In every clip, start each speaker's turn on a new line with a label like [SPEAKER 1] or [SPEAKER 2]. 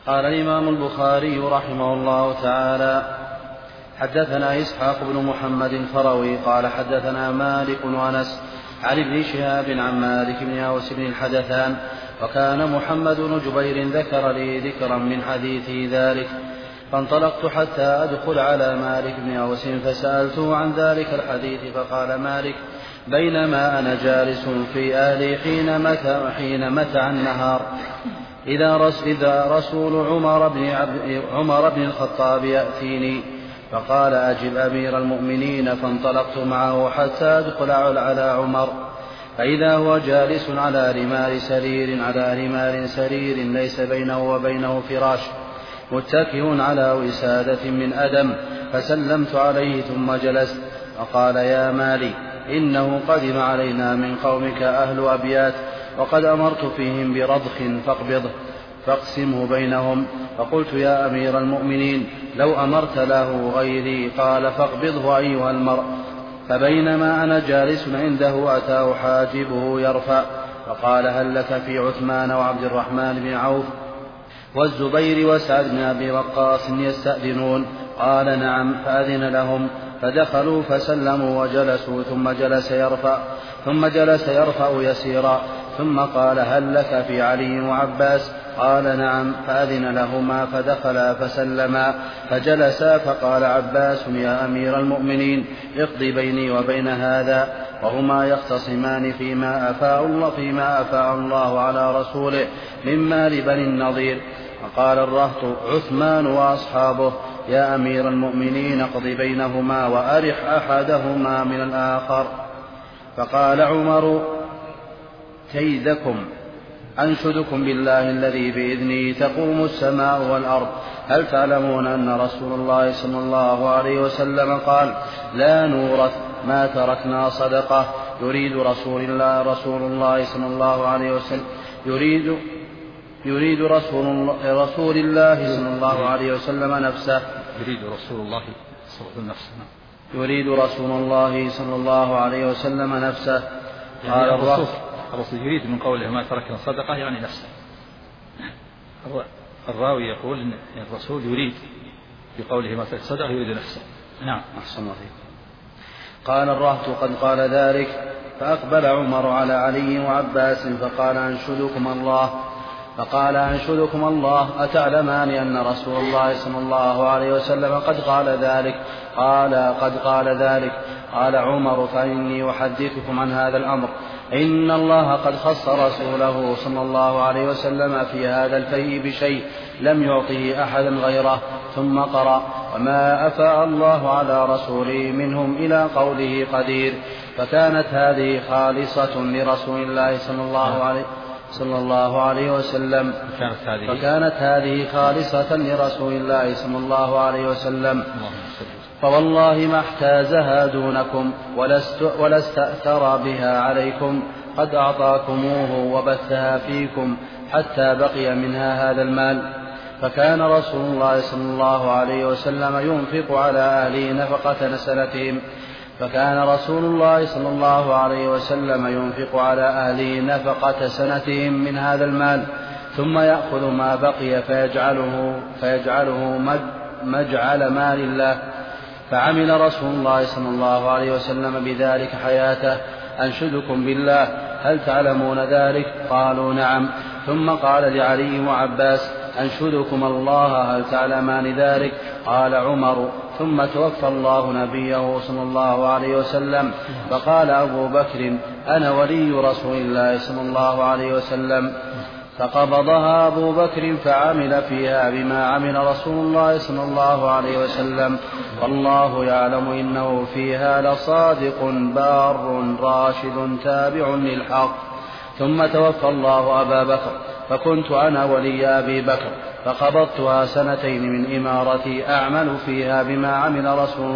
[SPEAKER 1] قال الإمام البخاري رحمه الله تعالى: حدثنا إسحاق بن محمد الفروي قال حدثنا مالك وأنس عن ابن شهاب عن مالك بن أوس بن الحدثان، وكان محمد بن جبير ذكر لي ذكرا من حديثه ذلك، فانطلقت حتى أدخل على مالك بن أوس فسألته عن ذلك الحديث، فقال مالك: بينما أنا جالس في أهلي حين متع النهار إذا رسول عمر بن الخطاب يأتيني، فقال: أجب أمير المؤمنين. فانطلقت معه حتى أدخل على عمر، فإذا هو جالس على رمال سرير ليس بينه وبينه فراش، متكئ على وسادة من أدم، فسلمت عليه ثم جلست، فقال: يا مالي، إنه قدم علينا من قومك أهل أبيات، وقد أمرت فيهم برضخ فاقبضه فاقسمه بينهم. فقلت: يا أمير المؤمنين، لو أمرت له غيري. قال: فاقبضه أيها المرء. فبينما أنا جالس عنده أتاه حاجبه يرفع، فقال: هل لك في عثمان وعبد الرحمن بن عوف والزبير وسعد بن أبي وقاص يستأذنون؟ قال: نعم. فأذن لهم، فدخلوا فسلموا وجلسوا، ثم جلس يرفع يسيرا، ثم قال: هل لك في علي وعباس؟ قال: نعم. فأذن لهما فدخلا فسلما فجلسا، فقال عباس: يا أمير المؤمنين، اقض بيني وبين هذا، وهما يختصمان فيما أفاء الله على رسوله من مال بني النضير. فقال الرهط: عثمان وأصحابه: يا أمير المؤمنين، اقض بينهما وأرح أحدهما من الآخر. فقال عمر: كيدكم، أنشدكم بالله الذي بإذنه تقوم السماء والأرض، هل تعلمون أن رسول الله صلى الله عليه وسلم قال: لا نورث ما تركنا صدقة؟ يريد رسول الله صلى الله عليه وسلم يريد رسول الله صلى الله عليه وسلم نفسه. يريد رسول الله صلى الله عليه وسلم نفسه. قال
[SPEAKER 2] الرسول يريد من قوله ما تركنا صدقة يعني نفسه. الراوي يقول إن الرسول يريد بقوله ما تركنا صدقة يريد نفسه.
[SPEAKER 1] نعم. أحسن الله فيك. قال الرهط: قد قال ذلك. فأقبل عمر على علي وعباس فقال: أنشدكم الله، أتعلمان أن رسول الله صلى الله عليه وسلم قد قال ذلك؟ قد قال ذلك. قال عمر: فإني أحدثكم عن هذا الأمر، إن الله قد خص رسوله صلى الله عليه وسلم في هذا الفيء بشيء لم يعطه أحدا غيره. ثم قرأ: وما أفاء الله على رسوله منهم إلى قوله قدير. فكانت هذه خالصة لرسول الله صلى الله عليه وسلم. فوالله ما احتازها دونكم ولا استأثر بها عليكم، قد أعطاكموه وبثها فيكم حتى بقي منها هذا المال. فكان رسول الله صلى الله عليه وسلم ينفق على أهله نفقة سنتهم، من هذا المال، ثم يأخذ ما بقي فيجعله مجعل مال الله. فعمل رسول الله صلى الله عليه وسلم بذلك حياته. أنشدكم بالله، هل تعلمون ذلك؟ قالوا: نعم. ثم قال لعلي وعباس: أنشدكم الله، هل تعلمان ذلك؟ قال عمر: ثم توفى الله نبيه صلى الله عليه وسلم، فقال أبو بكر: أنا ولي رسول الله صلى الله عليه وسلم. فقبضها أبو بكر فعمل فيها بما عمل رسول الله صلى الله عليه وسلم، والله يعلم إنه فيها لصادق بار راشد تابع للحق. ثم توفى الله أبا بكر، فكنت أنا ولي أبي بكر، فقبضتها 2 سنين من إمارتي أعمل فيها بما عمل رسول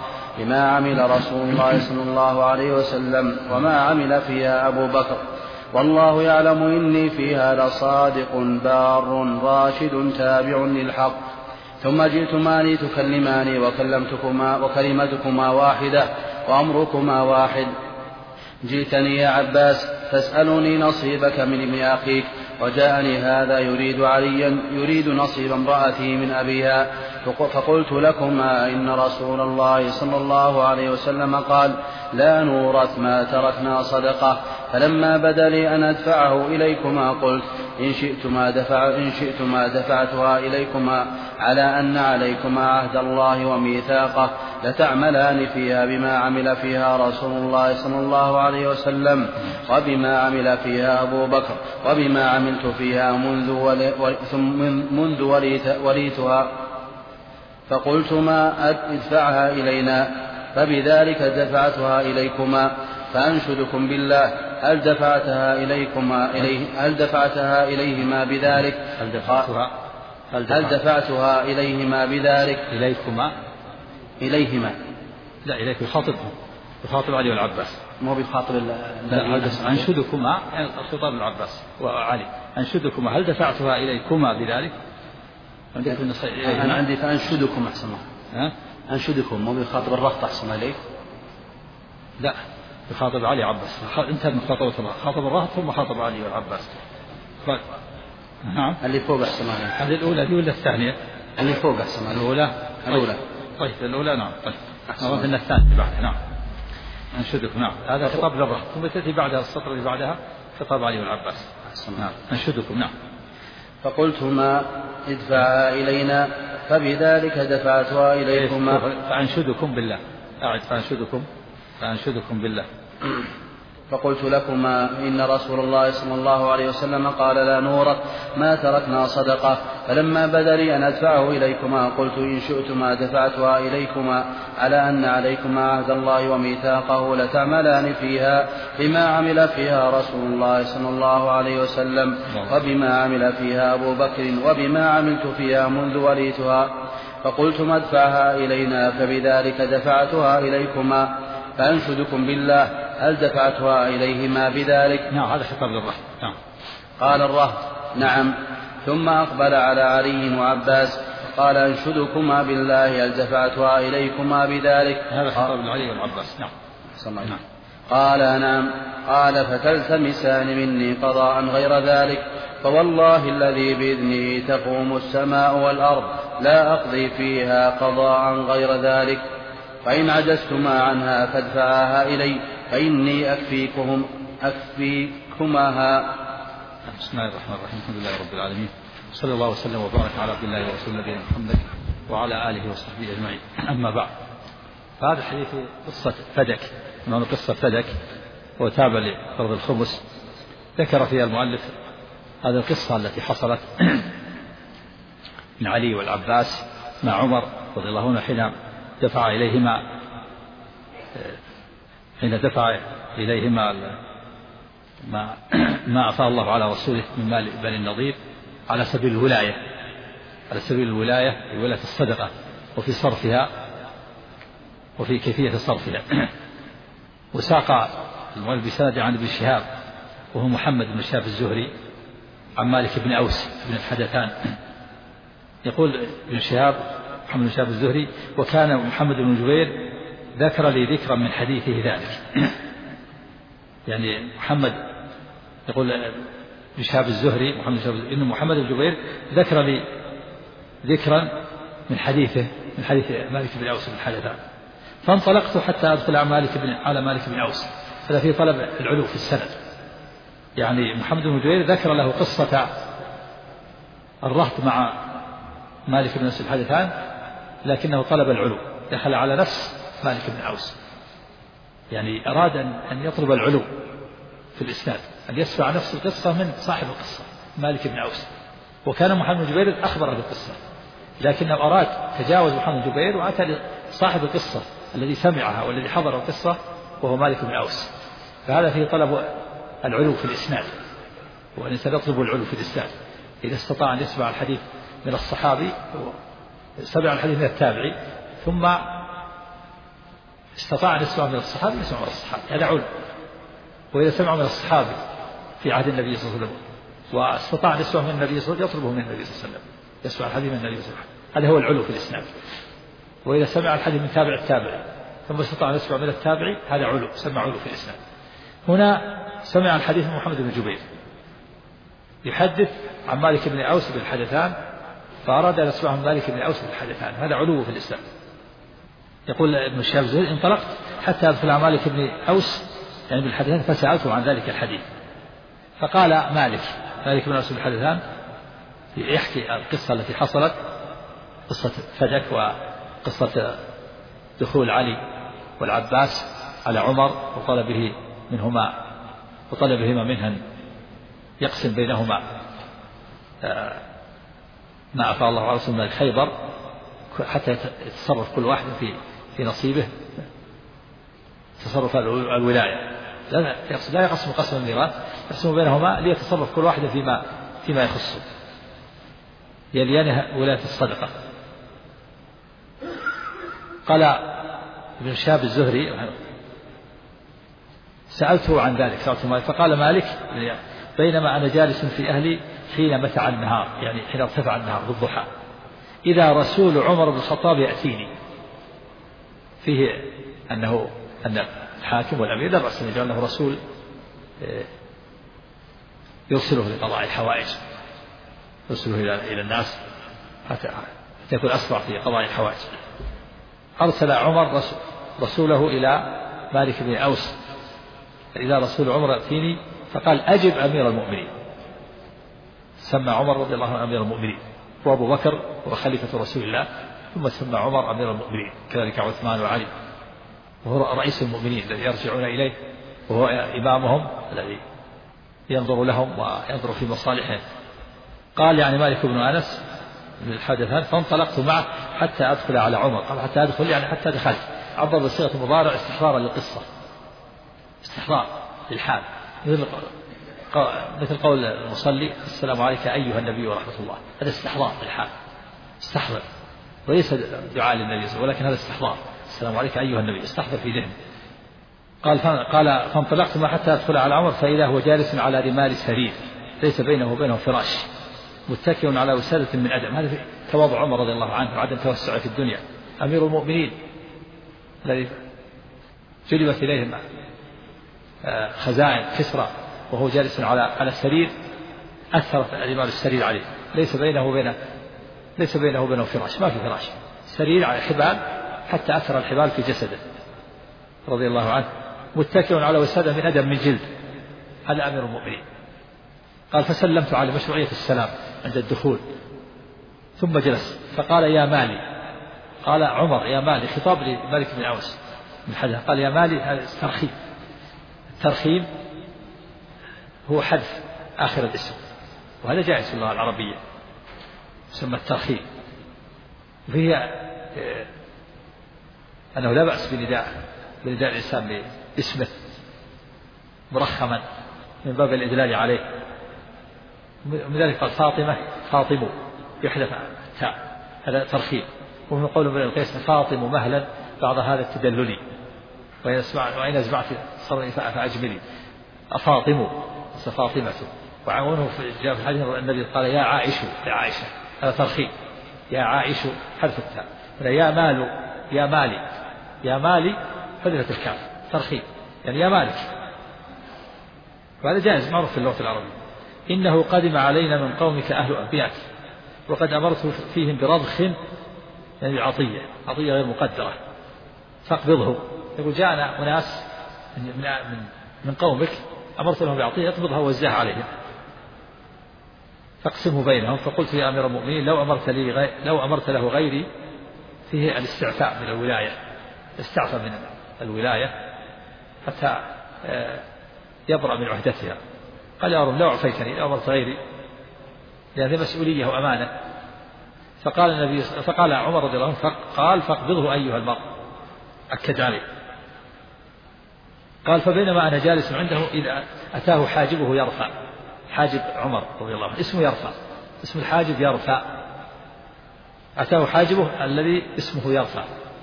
[SPEAKER 1] الله صلى الله عليه وسلم وما عمل فيها أبو بكر، والله يعلم إني فيها لصادق بار راشد تابع للحق. ثم جئتما لتكلماني وكلمتكما واحدة وأمركما واحد. جئتني يا عباس تسألني نصيبك من ابن أخيك، وجاءني هذا يريد عليا يريد نصيب امرأته من أبيها، فقلت لكما إن رسول الله صلى الله عليه وسلم قال لا نورث ما تركنا صدقة. فلما بدا لي أن أدفعه إليكما قلت إن شئتما دفعتها إليكما على أن عليكما عهد الله وميثاقه لتعملان فيها بما عمل فيها رسول الله صلى الله عليه وسلم وبما عمل فيها أبو بكر وبما عملت فيها منذ وليتها. فقلتما ادفعها إلينا فبذلك دفعتها إليكما. فأنشدكم بالله هل دفعتها إليهما بذلك؟ هل دفعتها إليهما بذلك؟ إليهما
[SPEAKER 2] لا إليك يخاطب علي والعباس،
[SPEAKER 1] مو بيخاطب
[SPEAKER 2] أنشدكما يعني خطاب العباس وعلي. أنشدكما هل دفعتها إليكما بذلك؟
[SPEAKER 1] أنا عندي فأنشدكم أحسن الله. أنشدكم مو بيخاطب الرهط أحسن عليك.
[SPEAKER 2] لا يخاطب علي عباس، انتهى من خاطب خاطب الرهط ثم خاطب علي والعباس.
[SPEAKER 1] نعم اللي فوق أحسن عليك.
[SPEAKER 2] هذه الأولى ولا الثانية؟
[SPEAKER 1] اللي فوق أحسن عليك. الأولى.
[SPEAKER 2] طيب الأولى نعم. طيب أن الثانية بعدها نعم. أنشدكم نعم هذا خطاب للرهط ثم تأتي بعدها السطر اللي بعدها خطاب علي والعباس. نعم أنشدكم نعم.
[SPEAKER 1] فقلتما ادفعها إلينا فبذلك دفعتها إليكما.
[SPEAKER 2] فأنشدكم بالله أعد فأنشدكم بالله.
[SPEAKER 1] فقلت لكما إن رسول الله صلى الله عليه وسلم قال لا نورث ما تركنا صدقة. فلما بدا لي أن أدفعه إليكما قلت إن شئتما دفعتها إليكما على أن عليكما عهد الله وميثاقه لتعملان فيها بما عمل فيها رسول الله صلى الله عليه وسلم وبما عمل فيها أبو بكر وبما عملت فيها منذ وليتها. فقلتما ادفعها إلينا فبذلك دفعتها إليكما. فأنشدكم بالله هل دفعتها إليهما بذلك؟
[SPEAKER 2] نعم هذا خطاب للرهط. نعم.
[SPEAKER 1] قال الرهط نعم. ثم أقبل على علي وعباس قال أنشدكما بالله هل دفعتها إليكما بذلك؟
[SPEAKER 2] هذا خطاب لعلي والعباس. نعم.
[SPEAKER 1] نعم. قال نعم. قال فتلتمسان مني قضاء غير ذلك فوالله الذي بإذنه تقوم السماء والأرض لا أقضي فيها قضاء غير ذلك. فإن عجزتما عنها فادفعاها إلي فإني أكفيكماها.
[SPEAKER 2] بسم الله الرحمن الرحيم الحمد لله رب العالمين صلى الله وسلم وبارك على عبد الله ورسول نبينا محمد وعلى آله وصحبه أجمعين. أما بعد فهذا حديث قصة فدك إنه قصة فدك وتابع لفرض الخمس. ذكر فيها المؤلف هذه القصة التي حصلت من علي والعباس مع عمر رضي الله عنه حين دفع إليهما ما أفاء الله على رسوله من مال بني النضير على سبيل الولاية ولاية الصدقة وفي صرفها وفي كيفية صرفها. وساق المؤلف بسند عن ابن شهاب وهو محمد بن شهاب الزهري عن مالك بن أوس بن الحدثان. يقول ابن شهاب محمد بن شهاب الزهري وكان محمد بن جبير ذكر لي ذكرا من حديثه ذلك. يعني محمد يقول ابن شهاب الزهري إن محمد بن جبير ذكر لي ذكرا من حديث مالك بن أوس بن الحدثان. فانطلقت حتى أدخل على مالك بن أوس. هذا في طلب العلو في السند. يعني محمد بن جبير ذكر له قصة الرهط مع مالك بن أوس الحدثان لكنه طلب العلو دخل على نفس مالك بن أوس. يعني أراد أن يطلب العلو في الإسناد أن يسمع نفس القصة من صاحب القصة مالك بن أوس. وكان محمد بن جبير أخبر بالقصة لكنه أراد تجاوز محمد بن جبير وأتى لصاحب القصة الذي سمعها والذي حضر القصة وهو مالك بن أوس. فهذا فيه طلب العلو في الإسناد والإنسان يطلب العلو في الإسناد إذا استطاع أن يسمع الحديث من الصحابي سمع الحديث من التابعي ثم استطاع أن يسمع من الصحابي يسمع من الصحابي هذا علو. وإذا سمع من الصحابي في عهد النبي صلى الله عليه وسلم واستطاع أن يسمع من النبي صلى الله عليه وسلم يطلبه من النبي صلى الله عليه وسلم يسمع الحديث من النبي صلى الله عليه وسلم هذا هو العلو في الإسناد. وإذا سمع الحديث من تابع التابعي ثم استطاع أن يسمع من التابعي هذا علو سمع علو في الإسناد. هنا سمع الحديث من محمد بن جبير يحدث عن مالك بن أوس بالحدثان، فأراد أن يسمع عن مالك بن أوس بالحدثان، هذا علو في الإسلام. يقول ابن شهاب الزهري: انطلقت حتى أدخل عن مالك بن أوس يعني بالحدثان فسألته عن ذلك الحديث، فقال مالك بن أوس بالحدثان يحكي القصة التي حصلت، قصة فدك وقصة دخول علي والعباس على عمر وطلبهما منها يقسم بينهما ما أفاء الله على رسول من خيبر حتى يتصرف كل واحد في نصيبه تصرف الولاية، لا يقسم قسم الميراث، يقسم بينهما ليتصرف كل واحد فيما يخصه، يليانها ولاية الصدقة. قال ابن شهاب الزهري: سألته عن ذلك فقال مالك: بينما أنا جالس في أهلي حين متع النهار، يعني حين ارتفع النهار بالضحى، إذا رسول عمر بن الخطاب يأتيني، فيه أن الحاكم والأمير لا بأس أن يجعل له رسول يرسله لقضاء الحوائج، يرسله إلى الناس حتى يكون أسرع في قضاء الحوائج. أرسل عمر رسوله إلى مالك بن أوس: إذا رسول عمر يأتيني، فقال: أجب أمير المؤمنين. سمى عمر رضي الله عنه أمير المؤمنين، وأبو بكر وخليفة رسول الله، ثم سمى عمر أمير المؤمنين، كذلك عثمان وعلي، وهو رئيس المؤمنين الذي يرجعون إليه، وهو إمامهم الذي ينظر لهم وينظر في مصالحهم. قال يعني مالك بن أنس من الحدثان: فانطلقت معه حتى أدخل على عمر. قال حتى أدخل يعني حتى دخلت، عبر بصيغة المضارع استحضارا للقصة، استحضار للحال، مثل قول المصلي: السلام عليك أيها النبي ورحمة الله، هذا استحضار للحال، استحضر، وليس دعاء للنبي صلى الله عليه وسلم، ولكن هذا استحضار، السلام عليك أيها النبي، استحضر في ذهن. قال فانطلقت ما حتى أدخل على عمر، فإذا هو جالس على رمال سرير ليس بينه وبينه فراش، متكئ على وسادة من أدم. هذا تواضع عمر رضي الله عنه وعدم توسعه في الدنيا، أمير المؤمنين الذي جلبت إليه خزائن كسرى وهو جالس على السرير، أثرت رمال السرير عليه، ليس بينه وبينه فراش، ما في فراش، سرير على حبال حتى أثر الحبال في جسده رضي الله عنه، متكئ على وسادة من أدم من جلد. هذا أمير المؤمنين. قال فسلمت على مشروعية السلام عند الدخول، ثم جلس فقال: يا مالي. قال عمر: يا مالي، خطاب لمالك بن أوس من حدث. قال: يا مالي، هذا الترخيم. الترخيم هو حذف آخر الاسم، وهذا جائز في اللغة العربية، يسمى الترخيم، وفيه أنه لا بأس بنداء الإنسان باسمه مرخما من باب الإدلال عليه. من ذلك قال: فاطمة، فاطمة، يحذف تاء، هذا ترخيم. ومن قول ابن القيس: فاطم مهلا بعد هذا التدلل، وإن أزمعت صرني فأجملي، أفاطم فاطمة. وعنه جاء في الحديث النبي قال: يا عائشة، هذا ترخيم، يا عائش حذف التاء. يا مالي حذفت الكاف، ترخيم يعني يا مالك. وهذا جائز معروف في اللغة العربية. إنه قدم علينا من قومك أهل أبيات، وقد أمرت فيهم برضخ، يعني عطية غير مقدرة، فاقبضه. يقول: جاءنا أناس من قومك، أمرت لهم بعطية، اقبضها ووزعها عليهم، فاقسمه بينهم. فقلت: يا أمير المؤمنين، لو أمرت له غيري. فيه الاستعفاء من الولاية، استعفى من الولاية حتى يبرأ من عهدتها. قال: يا رب لو أعطيتني، لو أمرت غيري، لأن هذه مسؤولية وأمانة. فقال عمر رضي الله عنه: قال: فاقبضه أيها المرء، أكد عليه. قال: فبينما أنا جالس عنده إذا أتاه حاجبه يرفع، حاجب عمر رضي الله عنه اسمه يرفع، اسم الحاجب يرفع، أتاه حاجبه الذي اسمه يرفع.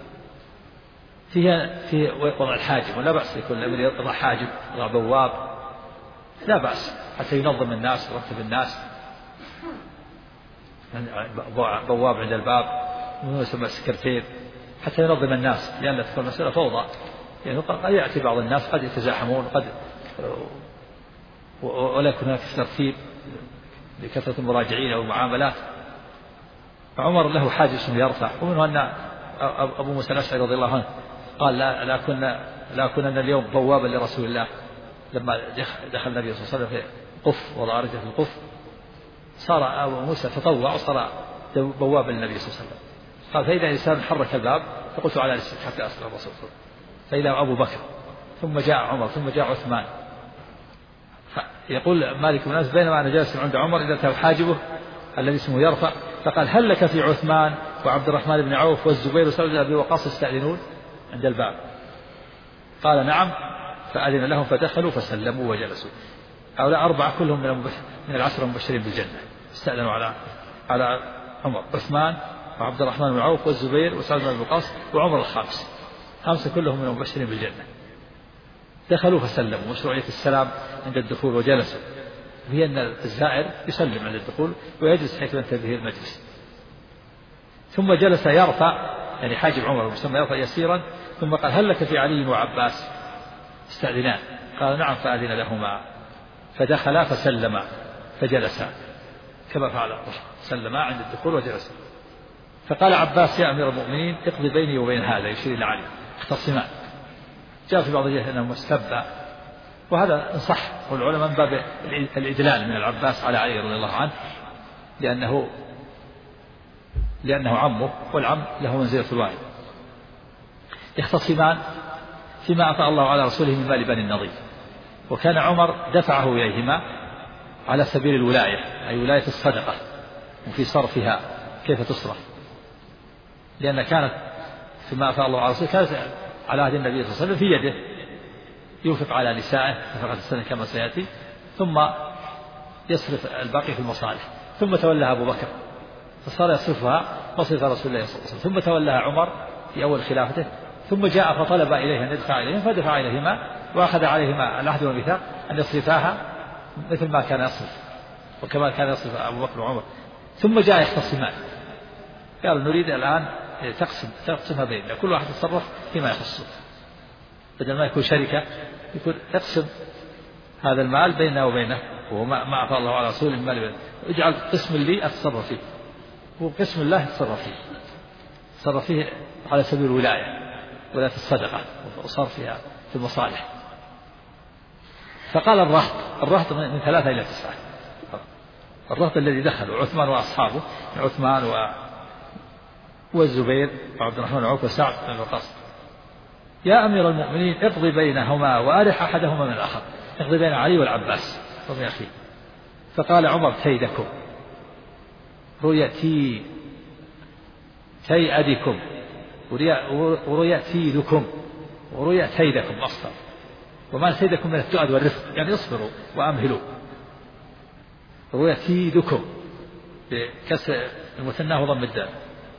[SPEAKER 2] فيه وضع الحاجب، ولا بأس يكون الأمير يضع حاجب، يضع بواب، لا بأس، حتى ينظم الناس ويرتب الناس، بواب عند الباب ويسمى سكرتير حتى ينظم الناس، لأن تكون المسألة فوضى. يعني قد يأتي بعض الناس قد يتزاحمون، ولا يكون هناك ترتيب لكثرة المراجعين أو المعاملات. فعمر له حاجز اسمه يرفع، ومنه أن أبو موسى الأشعري رضي الله عنه قال لا كنا اليوم بوابا لرسول الله. لما دخل النبي صلى الله عليه وسلم في قف وضع رجله في القف صار أبو موسى تطوع وصار بوابا للنبي صلى الله عليه وسلم. قال فإذا إنسان حرك الباب فقلت على رسلك حتى أسلم الرسول، فإذا أبو بكر ثم جاء عمر ثم جاء عثمان. يقول مالك بن أنس بينما أنا جالس عند عمر إذا أتاه حاجبه الذي اسمه يرفع فقال هل لك في عثمان وعبد الرحمن بن عوف والزبير وسعد بن أبي وقاص يستأذنون عند الباب؟ قال نعم، فأذن لهم فدخلوا فسلموا وجلسوا. هؤلاء أربعة كلهم من العشرة المبشرين بالجنة استأذنوا على عمر، عثمان وعبد الرحمن بن عوف والزبير وسعد بن أبي وقاص وعمر الخامس، خمسة كلهم من المبشرين بالجنة. دخلوا فسلموا، مشروعية السلام عند الدخول وجلسوا، وهي أن الزائر يسلم عند الدخول ويجلس حيث ينتهي به المجلس. ثم جلس يرفع يعني حاجب عمر المسمى يرفع يسيرا، ثم قال هل لك في علي وعباس استأذنان؟ قال نعم، فأذن لهما فدخلا فسلما فجلسا كما فعل سلما عند الدخول وجلسا. فقال عباس يا أمير المؤمنين اقضي بيني وبين هذا، يشير إلى علي، اختصمان. جاء في بعض الجهة أنه استبى، وهذا إن صح، والعلماء من باب الإدلال من العباس على علي رضي الله عنه، لأنه عمه، والعم له منزلة الوالد. يختصمان فيما أعطى الله على رسوله من مال بني النضير، وكان عمر دفعه إليهما على سبيل الولاية، أي ولاية الصدقة، وفي صرفها كيف تصرف، لأن كانت فيما أعطى الله على رسوله كانت على عهد النبي صلى الله عليه وسلم في يده، ينفق على نسائه نفقة السنة كما سيأتي، ثم يصرف الباقي في المصالح. ثم تولها أبو بكر فصار يصرفها مصرف رسول الله صلى الله عليه وسلم، ثم تولها عمر في أول خلافته، ثم جاء فطلب إليه أن يدفع إليهم فدفع إليهما، وأخذ عليهما العهد والميثاق أن يصرفاها مثل ما كان يصرف، وكما كان يصرف أبو بكر وعمر. ثم جاء يختصمان، قال نريد الآن تقسمها بيننا، كل واحد يتصرف فيما يخصه، بدل ما يكون شركة يكون يقسم هذا المال بيننا وبينه، وهو ما أعطى الله على رسوله المال بينه، اجعل قسم لي أتصرف فيه وقسم الله يتصرف فيه على سبيل الولاية، ولاية الصدقة وصرفها في المصالح. فقال الرهط من 3 إلى 9، الرهط الذي دخلوا عثمان وأصحابه، عثمان والزبير وعبد الرحمن وعوف وسعد بن أبي وقاص. يا أمير المؤمنين اقضي بينهما وأرح أحدهما من الآخر، اقضي بين علي والعباس وابن أخيه. فقال عمر كيدكم، رؤيتي كيدكم، ورؤيتيدكم، ورؤيتيدكم أصلا، وما كيدكم من التؤد والرفق، يعني اصبروا وأمهلوا. رؤيتيدكم بكسر المثنى وضم الدال،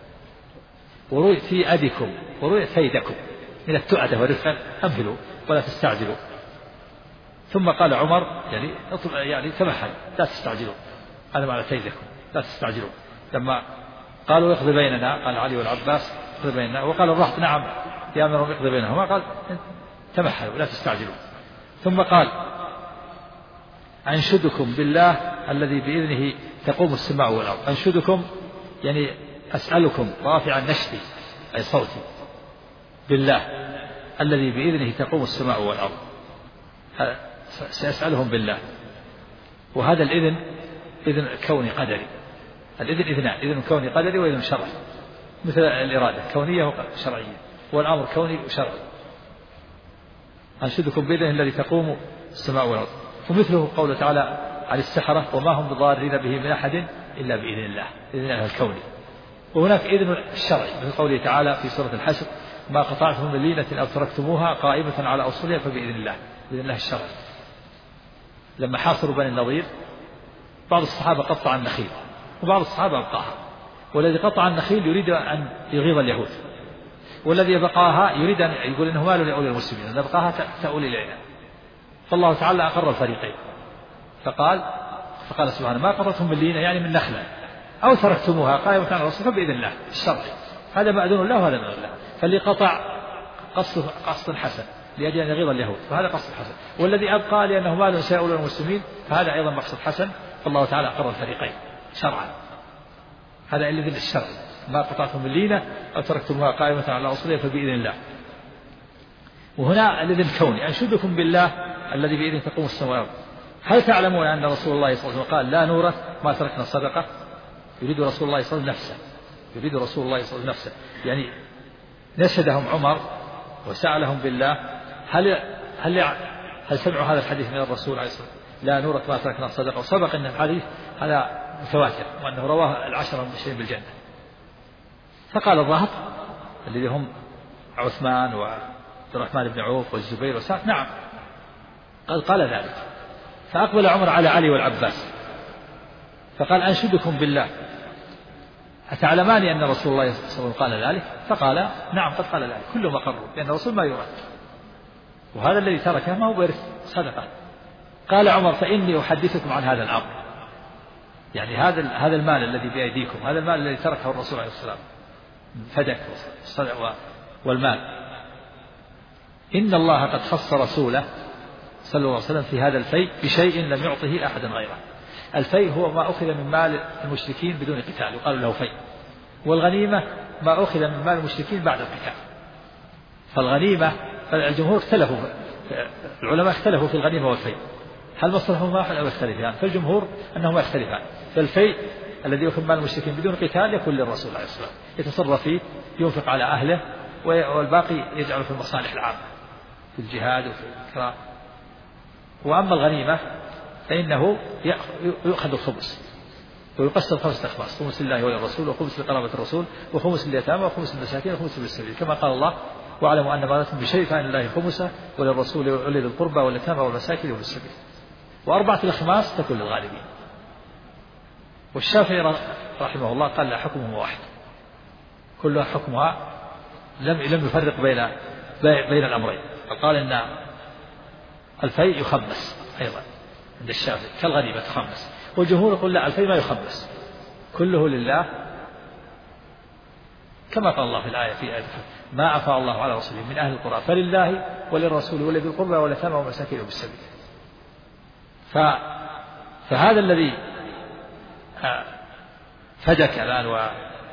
[SPEAKER 2] ورؤيتيدكم ورؤيتيدكم من التؤدة والرفق، أمهلوا ولا تستعجلوا. ثم قال عمر يعني تمهل لا تستعجلوا، هذا معنى كيدكم لا تستعجلوا. لما قالوا اقضي بيننا، قال علي والعباس اقضي بيننا، وقال الرهط نعم يا أمير اقضي بينهما، قال تمهلوا لا تستعجلوا. ثم قال أنشدكم بالله الذي بإذنه تقوم السماء والأرض. أنشدكم يعني أسألكم رافعا نشدي أي صوتي، بالله الذي بإذنه تقوم السماء والأرض، سأسألهم بالله. وهذا الإذن إذن كوني قدري، الإذن إذنان، إذن كوني قدري وإذن شرعي، مثل الإرادة كونية وشرعية، والأمر كوني وشرعي. أنشدكم بإذنه الذي تقوم السماء والأرض. ومثله قوله تعالى عن السحرة وما هم بضارين به من أحد إلا بإذن الله، إذن الله الكوني. وهناك إذن الشرعي مثل قوله تعالى في سورة الحشر ما قطعتم من لينة أو تركتموها قائمة على أصولها فبإذن الله، بإذن الله الشرعي. لما حاصروا بني النضير بعض الصحابة قطع النخيل وبعض الصحابة أبقاها، والذي قطع النخيل يريد أن يغيظ اليهود، والذي بقاها يريد أن يقول إنه مال لأولي المسلمين، أن بقاها تؤول إلينا. فالله تعالى أقر الفريقين، فقال سبحانه ما قطعتم من لينة يعني من نخلة أو تركتموها قائمة على الأصول فبإذن الله الشرعي، هذا مأذون له وهذا مأذون له. فاللي قطع قصد حسن لأجل أن يغيظ اليهود، فهذا قصد حسن، والذي أبقى لأنه مال سيؤول المسلمين فهذا أيضا مقصد حسن، فالله تعالى أقر الفريقين شرعا. هذا الذي الشرع ما قطعتم من لينة أو تركتموها قائمة على أصولها فبإذن الله. وهنا الذي الكوني أنشدكم بالله الذي بإذن تقوم السماوات. هل تعلمون أن رسول الله صلى الله عليه وسلم قال لا نورث ما تركنا صدقة؟ يريد رسول الله صلى الله عليه وسلم نفسه، يريد رسول الله صلى الله عليه وسلم نفسه، يعني نشدهم عمر وسألهم بالله هل سمعوا هذا الحديث من الرسول عليه الصلاة والسلام لا نورث ما تركنا صدقة؟ وسبق أن الحديث هذا متواتر وأنه رواه 10 المبشرين بالجنة. فقال الرهط الذي هم عثمان وعبد الرحمن بن عوف والزبير وسعد نعم قال ذلك. فأقبل عمر على علي والعباس فقال أنشدكم بالله أتعلمان أن رسول الله صلى الله عليه وسلم قال ذلك؟ فقال نعم قد قال ذلك كلهم أقروا لأن الرسول ما يورث وهذا الذي تركه ما هو بإرث صدقة. قال عمر فإني أحدثكم عن هذا الأمر، يعني هذا المال الذي بأيديكم، هذا المال الذي تركه الرسول عليه الصلاة والسلام فدك والمال، إن الله قد خص رسوله صلى الله عليه وسلم في هذا الفيء بشيء لم يعطه أحدا غيره. الفيء هو ما أخذ من مال المشركين بدون قتال يقال له فيء، والغنيمة ما أخذ من مال المشركين بعد القتال. فالغنيمة الجمهور اختلفوا، العلماء اختلفوا في الغنيمة والفيء هل مصلحهما واحد أو يختلفان؟ فالجمهور أنهما يختلفان. فالفيء الذي يأخذ مال المشركين بدون قتال يكون للرسول عليه الصلاة والسلام يتصرف فيه ينفق على أهله والباقي يجعله في المصالح العامة في الجهاد وفي الإكرام. وأما الغنيمة فإنه يؤخذ الخمس ويقسم 5 أخماس، خمس لله وللرسول وخمس لقرابة الرسول وخمس لليتامى وخمس للمساكين وخمس للسبيل، كما قال الله واعلموا أن ما لكم بشيء فإن الله خمسه وللرسول ولذي القربى واليتامى والمساكين وبالسبيل، و4 الأخماس تكون للغالبين. والشافعي رحمه الله قال لا حكمه واحد كلها حكمها لم يفرق بين الأمرين، فقال إن الفيء يخمس أيضا عند الشافعي كالغنيمة تخمس، والجمهور يقول لا الفيء ما يخمس كله لله كما قال الله في الآية في آية ما أفاء الله على رسوله من أهل القرى فلله وللرسول ولذي القربى واليتامى والمساكين وبالسبيل. فهذا الذي فدك الآن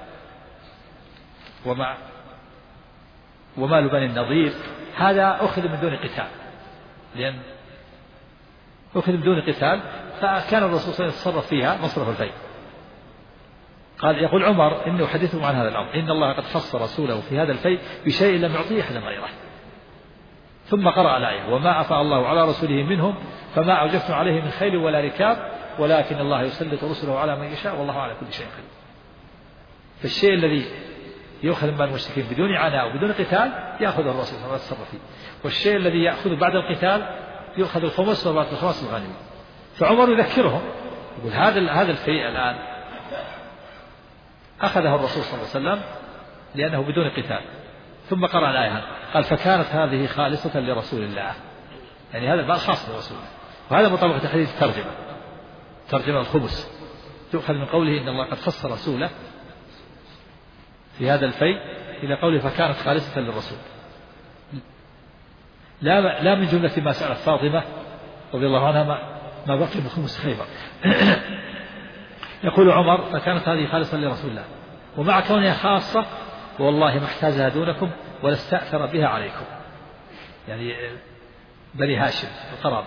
[SPEAKER 2] ومال بني النضير هذا أخذ من دون قتال، لأن أخذ من دون قتال فكان الرسول صلى الله عليه وسلم يتصرف فيها مصرف الفيء. قال يقول عمر إني أحدثكم عن هذا الأمر إن الله قد خص رسوله في هذا الفيء بشيء لم يعطيه أحدا غيره. ثم قرأ الآية وما أفاء الله على رسوله منهم فما أوجفتم عليه من خيل ولا ركاب ولكن الله يسلط رسله على من يشاء والله على كل شيء قدير. فالشيء الذي يأخذ من المشركين بدون عناء وبدون قتال يأخذ الرسول صلى الله عليه وسلم فيه، والشيء الذي يأخذ بعد القتال يأخذ الخمس وبعد الخمس الغنيمة. فعمر يذكرهم يقول هذا الفيء الآن أخذه الرسول صلى الله عليه وسلم لأنه بدون قتال. ثم قرأ الآية قال فكانت هذه خالصة لرسول الله، يعني هذا المال خاص لرسول الله. وهذا مطابقة حديث ترجمة الخمس تؤخذ من قوله إن الله قد خص رسوله في هذا الفيء إلى قوله فكانت خالصة للرسول، لا من جملة ما سألت فاطمة رضي الله عنها ما بقي من خمس خيبر. يقول عمر فكانت هذه خالصة لرسول الله ومع كونها خاصة والله ما احتاجها دونكم ولا استأثر بها عليكم، يعني بني هاشم القرابة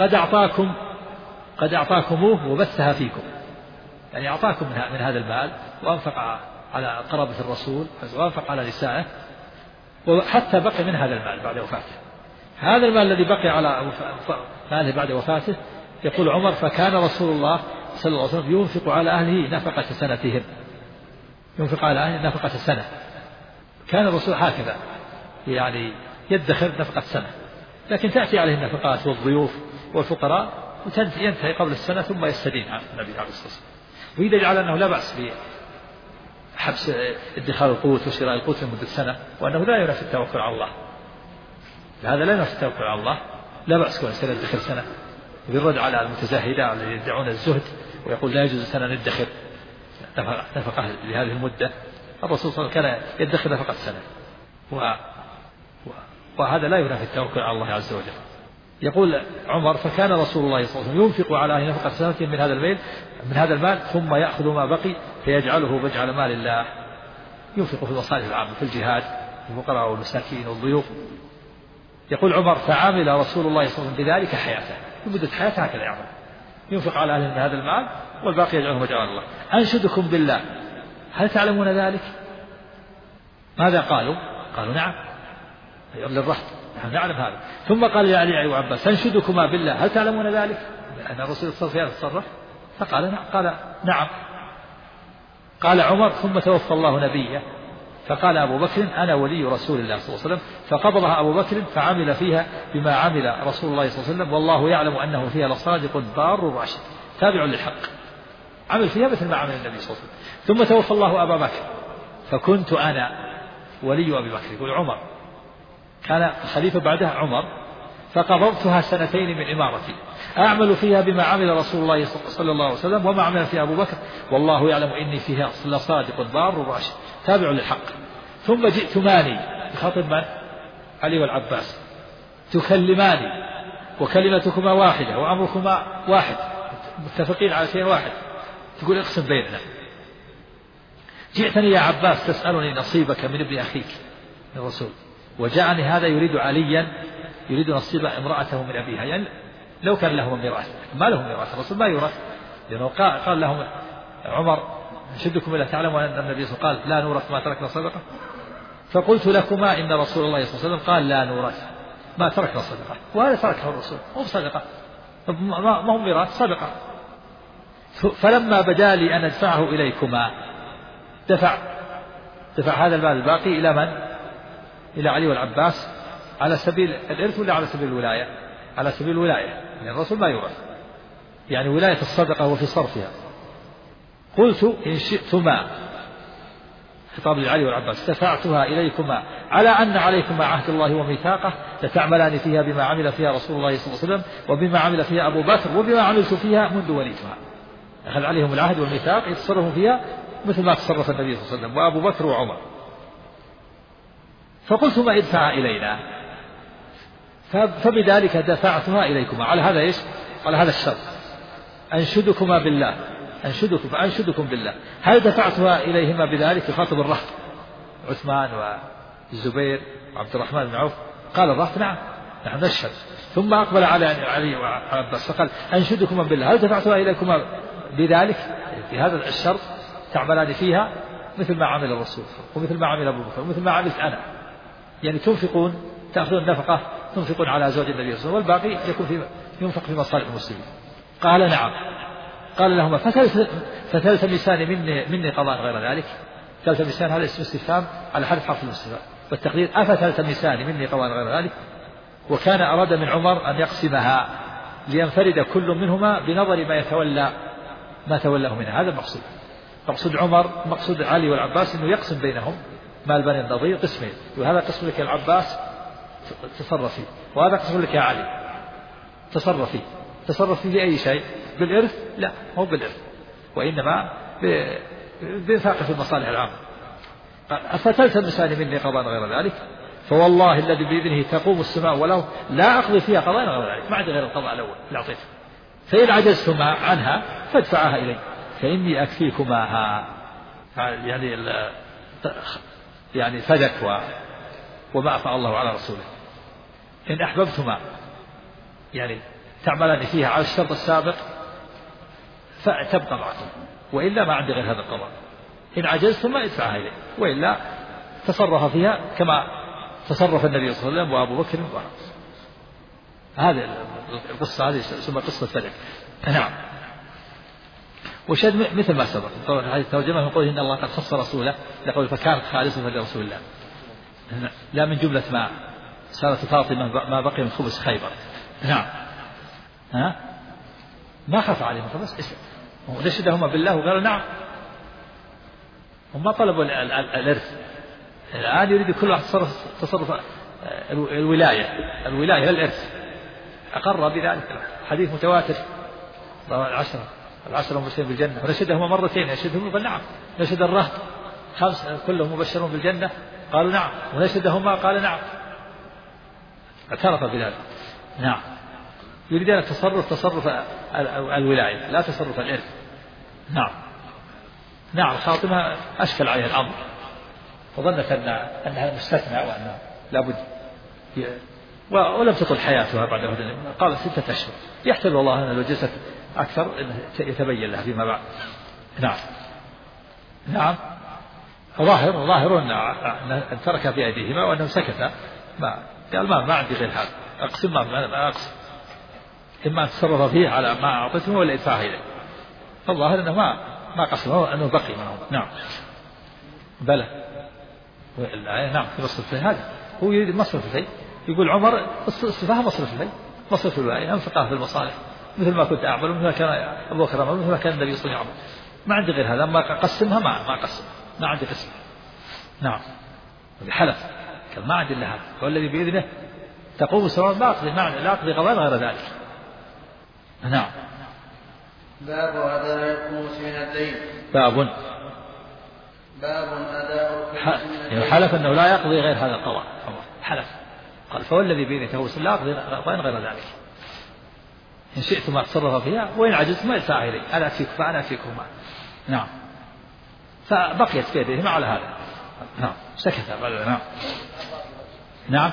[SPEAKER 2] قد أعطاكموه وبثها فيكم، يعني أعطاكم من هذا المال وأنفق على قرابة الرسول وأنفق على نسائه وحتى بقي من هذا المال بعد وفاته. هذا المال الذي بقي على ماله بعد وفاته يقول عمر فكان رسول الله صلى الله عليه وسلم ينفق على أهله نفقة سنتهم، ينفق على أهله نفقة سنة. كان الرسول هكذا يعني يدخر نفقة سنة، لكن تأتي عليه النفقات والضيوف والفقراء وينتهي قبل السنة ثم يستدين عن النبي عليه الصلاة والسلام. ويدل على أنه لا بأس بحبس ادخار القوت وشراء القوت لمدة سنة، وأنه لا ينافي التوكل على الله، هذا لا ينافي التوكل على الله، لا بأس كون سنة ندخر سنة. بالرد على المتزاهدة الذين يدعون الزهد ويقول لا يجوز سنة ندخر نفقة لهذه المدة، الرسول صلى الله عليه وسلم كان يدخر نفقة سنة وهذا لا ينافي التوكل على الله عز وجل. يقول عمر: فكان رسول الله صلى الله عليه وسلم ينفق على أهل نفقة سنة من هذا المال ثم يأخذ ما بقي فيجعله مجعل مال الله، ينفق في المصالح العامة، في الجهاد، في الفقراء والمساكين والضيوف. يقول عمر: فعمل رسول الله صلى الله عليه وسلم بذلك حياته، لمدة حياته هكذا يعمل، ينفق على أهل من هذا المال والباقي يجعله مجعل الله. أنشدكم بالله هل تعلمون ذلك؟ ماذا قالوا؟ قالوا نعم، للرهط، نحن نعلم هذا. ثم قال يا علي وعباس: أنشدكما بالله هل تعلمون ذلك؟ أن الرسول صلى الله عليه وسلم تصرف، فقال نعم. قال نعم. قال عمر: ثم توفى الله نبيه، فقال أبو بكر: أنا ولي رسول الله صلى الله عليه وسلم، فقبضها أبو بكر فعمل فيها بما عمل رسول الله صلى الله عليه وسلم، والله يعلم أنه فيها لصادق بار راشد تابع للحق، عمل فيها مثل ما عمل النبي صلى الله عليه وسلم. ثم توفى الله أبا بكر، فكنت أنا ولي أبي بكر، يقول عمر كان خليفة بعدها عمر، فقبضتها 2 من إمارتي أعمل فيها بما عمل رسول الله صلى الله عليه وسلم وما عمل فيها أبو بكر، والله يعلم إني فيها لصادق بار راشد تابع للحق. ثم جئتماني، بخاطب من؟ علي والعباس، تكلماني وكلمتكما واحدة وأمركما واحد، متفقين على شيء واحد، تقول اقسم بيننا. جئتني يا عباس تسألني نصيبك من ابن أخيك الرسول، وجاءني هذا يريد عليا يريد نصيب امرأته من أبيها، يعني لو كان لهم ميراث، ما لهم ميراث، الرسول ما يورث، لأنه قال لهم عمر: أنشدكم إلا تعلموا أن النبي صلى الله عليه وسلم قال: لا نورث ما تركنا صدقة. فقلت لكما إن رسول الله صلى الله عليه وسلم قال: لا نورث ما تركنا صدقة، وهذا تركه الرسول مو صدقة، ما هو ميراث، صدقة. فلما بدا لي أن أدفعه إليكما دفع هذا المال الباقي إلى من؟ إلى علي والعباس، على سبيل الإرث ولا على سبيل الولاية؟ على سبيل الولاية، يعني الرسول ما يورث، يعني ولاية الصدقة وفي صرفها. قلت: إن شئتما، خطاب لعلي والعباس، دفعتها إليكما على أن عليكما عهد الله وميثاقه لتعملان فيها بما عمل فيها رسول الله صلى الله عليه وسلم وبما عمل فيها أبو بكر وبما عملت فيها منذ وليتها. أخذ عليهم العهد والميثاق يتصرفوا فيها مثل ما تصرف النبي صلى الله عليه وسلم وأبو بكر وعمر. فقلت: ما ادفعها إلينا، فبذلك دفعتها إليكما، على هذا إيش؟ على هذا الشرط، أنشدكما بالله، فأنشدكم بالله هل دفعتها إليهما بذلك؟ يخاطب الرهط عثمان والزبير وعبد الرحمن بن عوف، قال الرهط: نعم نحن نشهد. ثم أقبل على علي وعباس فقال: أنشدكما بالله هل دفعتها إليكما بذلك، بهذا الشرط تعملان فيها مثل ما عمل الرسول ومثل ما عمل أبو بكر ومثل ما عملت أنا، يعني تنفقون، تأخذون نفقة تنفقون على زوج النبي صلى الله عليه وسلم والباقي يكون ينفق في مصالح المسلمين. قال: نعم. قال لهما: فتلتمسان مني قضاء غير ذلك. تلتمسان هذا اسم استفهام على حذف حرف الاستفهام، والتقدير: أفتلتمسان مني قضاء غير ذلك. وكان أراد من عمر أن يقسمها لينفرد كل منهما بنظر ما تولاه منها، هذا المقصود. مقصود عمر، مقصود علي والعباس أنه يقسم بينهم مال بني النضير قسمين، وهذا قسم لك يا العباس تصرفي، وهذا قسم لك يا علي تصرفي لأي شيء، بالإرث؟ لا، مو بالإرث، وإنما بإنفاق في المصالح العامة. أفتلتمسان مني قضاء غير ذلك، فوالله الذي بإذنه تقوم السماء والأرض لا أقضي فيها قضاء غير ذلك، ما عندي غير القضاء الأول اللي أعطيته، فإن عجزتما عنها فادفعها إلي فإني أكفيكماها. يعني فدك وما أفاء الله على رسوله. إن أحببتما يعني تعملان فيها على الشرط السابق فتبقى معكم، وإلا ما عندي غير هذا القضاء. إن عجزتما ادفعها إلي، وإلا تصرف فيها كما تصرف النبي صلى الله عليه وسلم وأبو بكر وعمر. هذه القصة، هذه ثم قصة فدك. نعم. وشهد مثل ما سبق طبعا الحديث ترجمه من قوله إن الله قد خص رسوله لقول فكانت خالصة لرسول الله، لا من جملة ما سالت فاطمة ما بقي من خبز خيبر. نعم. ما خاف عليهم خلاص، نشدهما بالله وقالوا نعم، وما طلبوا الإرث. الآن يريد كل واحد تصرف الولاية لا الإرث. أقر بذلك حديث متواتر العشرة مبشرين بالجنة، ونشدهما مرتين، يشدهم قال نعم، نشد الرهط 5 كلهم مبشرون بالجنة قالوا نعم، ونشدهما قال نعم، اعترف بذلك. نعم. يريدون تصرف الولاية لا تصرف الإرث. نعم الخاطبة أشكل عليها الأمر وظنت أنها مستثنى وأنها لابد ولم تطل حياتها بعد هذا. قال 6 أشهر، يحتمل الله أن لو جلست أكثر يتبين لها فيما بعد. نعم ظاهر أن ترك في أيديهما وأنه سكت. قال ما عندي غير هذا، أقسم ما أقسم، إما أن تصرف فيه على ما أعطيته ولا إدفعه إليه. فالظاهر أنه ما قسمه، أنه بقي معه. نعم بلى نعم في مصرف الفي هذا هو يريد مصرف الفي. يقول عمر اصرفها مصرف الفي، مصرف الولاية أنفقها في المصالح مثل ما كنت أعمل مثل ما كان أبو بكر يعمل مثل ما كان النبي صلى الله عليه وسلم. ما عندي غير هذا، أما قسمها ما قسم، ما عندي قسم. نعم حلف قال ما عندي إلا هذا، والذي بإذنه تقوم السماوات لا أقضي قضاء غير ذلك. نعم.
[SPEAKER 1] باب أداء الخمس من الدين.
[SPEAKER 2] باب
[SPEAKER 1] أداء الخمس
[SPEAKER 2] حلف أنه لا يقضي غير هذا القضاء، حلف قال فوالذي بيده تقوم لا أقضي قضاء غير ذلك، إن شئت ما أتصرف فيها وإن عجزت ما يدفع إلي، أنا أكفيك فأنا أكفيكما. نعم فبقيت بيدهما على هذا. نعم سكت. نعم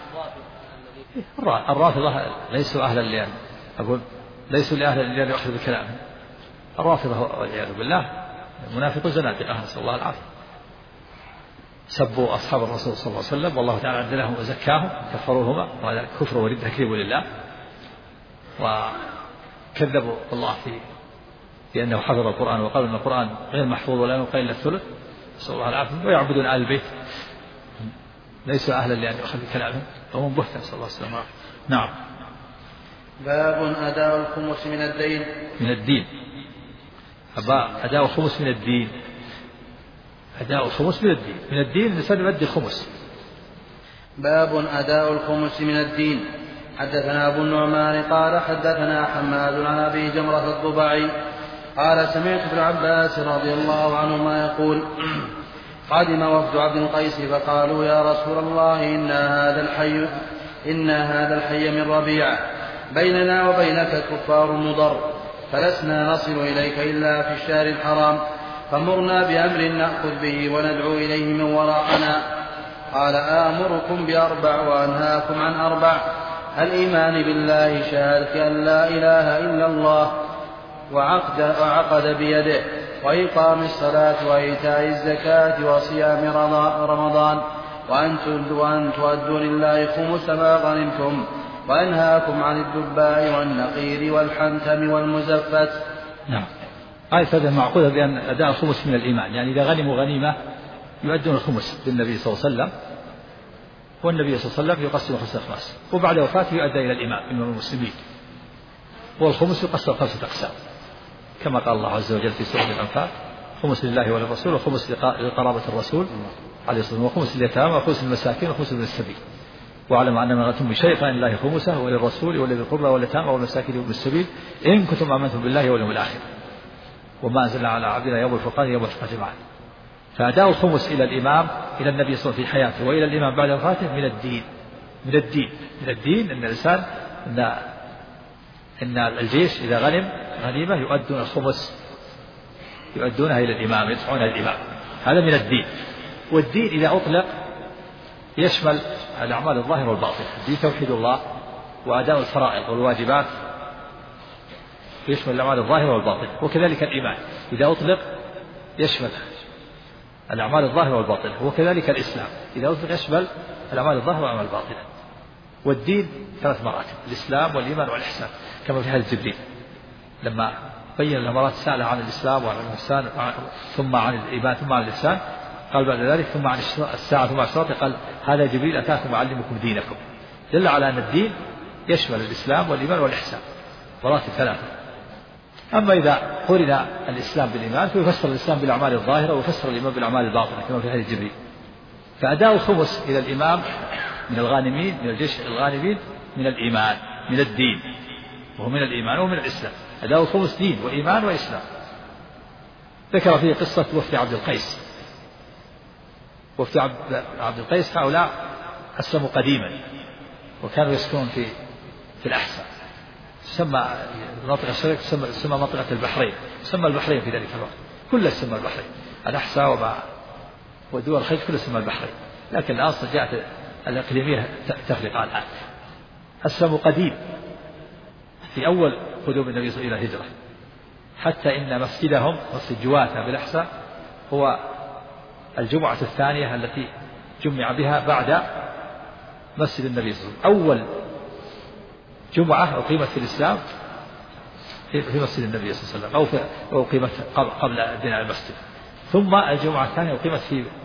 [SPEAKER 2] الرافضة ليسوا أهلا أقول ليسوا لأهل أن يأخذ بكلامهم. الرافضة والعياذ بالله المنافقون زنادقة نسأل الله العافية، سبوا أصحاب الرسول صلى الله عليه وسلم والله تعالى عدلهم وزكاهم، كفروهما وهذا كفر ورد تكذيب لله، وكذبوا الله في أنه حفظ القرآن وقالوا أن القرآن غير محفوظ ولا ينقل إلا الثلث نسأل الله العافية، ويعبدون آل البيت ليسوا أهلا لأن يأخذ بكلامهم وهم بهتا نسأل الله السلامة. نعم.
[SPEAKER 1] باب أداء الخمس من الدين.
[SPEAKER 2] من الدين أداء الخمس من الدين. أداء الخمس من الدين. من الدين الإنسان يؤدي الخمس.
[SPEAKER 1] باب أداء الخمس من الدين. حدثنا أبو النعمان قال حدثنا حماد عن أبي جمرة الضبعي قال سمعت ابن عباس رضي الله عنهما يقول قدم وفد عبد القيس فقالوا يا رسول الله إن هذا الحي من ربيعة بيننا وبينك كفار مضر، فلسنا نصل إليك إلا في الشهر الحرام، فمرنا بأمر نأخذ به وندعو إليه من وراءنا. قال آمركم بأربع وأنهاكم عن أربع: الإيمان بالله شهادة أن لا إله إلا الله وعقد بيده، وإقام الصلاة وإيتاء الزكاة وصيام رمضان، وأن تؤدوا لله خمس ما غنمتم، وأنهاكم عن الدباء والنقير والحنتم والمزفت.
[SPEAKER 2] نعم. آية هذا معقولة بأن أداء الخمس من الإيمان، يعني إذا غنموا غنيمة يؤدون الخمس للنبي صلى الله عليه وسلم، والنبي صلى الله عليه وسلم يقسم 5 أخماس، وبعد وفاته يؤدى إلى الإمام إمام المسلمين، والخمس يقسم 5 أقسام كما قال الله عز وجل في سورة الأنفال: خمس لله وللرسول، وخمس لقرابة الرسول عليه الصلاة والسلام، وخمس لليتامى، وخمس للمساكين، وخمس للسبيل. واعلم أن ما غنمتم من شيء فإن لله خمسه وللرسول ولذي القربى واليتامى والمساكين وابن السبيل إن كنتم آمنتم بالله واليوم الآخر وما أنزلنا على عبدنا يوم الفرقان يوم التقى الجمعان. فأداء الخمس إلى الإمام إلى النبي صلى الله عليه وسلم في حياته وإلى الإمام بعد وفاته من الدين. من الدين أن الإنسان إن الجيش إذا غنم غنيمة يؤدون الخمس، يؤدونها إلى الإمام، يدفعونها إلى الإمام. هذا من الدين. والدين إذا أطلق يشمل الأعمال الظاهرة والباطنة. الدين توحيد الله وأداء الفرائض والواجبات، يشمل الأعمال الظاهرة والباطنة. وكذلك الإيمان إذا أطلق يشمل الأعمال الظاهرة والباطنة. وكذلك الإسلام إذا أطلق يشمل الأعمال الظاهرة والأعمال الباطنة. والدين 3 مراتب: الإسلام والإيمان والإحسان، كما في حديث جبريل لما بين الأمرات سأل عن الإسلام وعن الإحسان ثم عن الإيمان ثم عن الإحسان، قال بعد ذلك ثم عن الساعة ثم عن الصراط، قال هذا جبريل أتاكم يعلمكم دينكم. دل على أن الدين يشمل الإسلام والإيمان والإحسان، مراتب 3. أما إذا قرن الإسلام بالإيمان فيفسر الإسلام بالأعمال الظاهرة ويفسر الإيمان بالأعمال الباطنة كما في حديث جبريل. فأداء الخمس إلى الإمام من الغانمين من الجيش الغانمين من الإيمان، من الدين، وهو من الإيمان ومن الإسلام. أداء الخمس دين وإيمان وإسلام. ذكر فيه قصة وفد عبد القيس. وفد عبد القيس هؤلاء أسلموا قديما وكانوا يسكنون في الأحساء، تسمى المناطق الشرقية تسمى منطقة البحرين، تسمى البحرين في ذلك الوقت، كلها تسمى البحرين، الأحساء ودول الخليج كلها تسمى البحرين، لكن الآن جاءت الإقليمية تفرق الآن. أسلموا قديم في أول قدوم النبي صلى الله عليه وسلم إلى الهجرة، حتى إن مسجدهم مسجد جواثة بالأحساء هو الجمعة الثانية التي جمع بها بعد مسجد النبي صلى الله عليه وسلم. أول جمعة أقيمت في الإسلام في مسجد النبي صلى الله عليه وسلم، أو أقيمت قبل بناء المسجد، ثم الجمعة الثانية أقيمت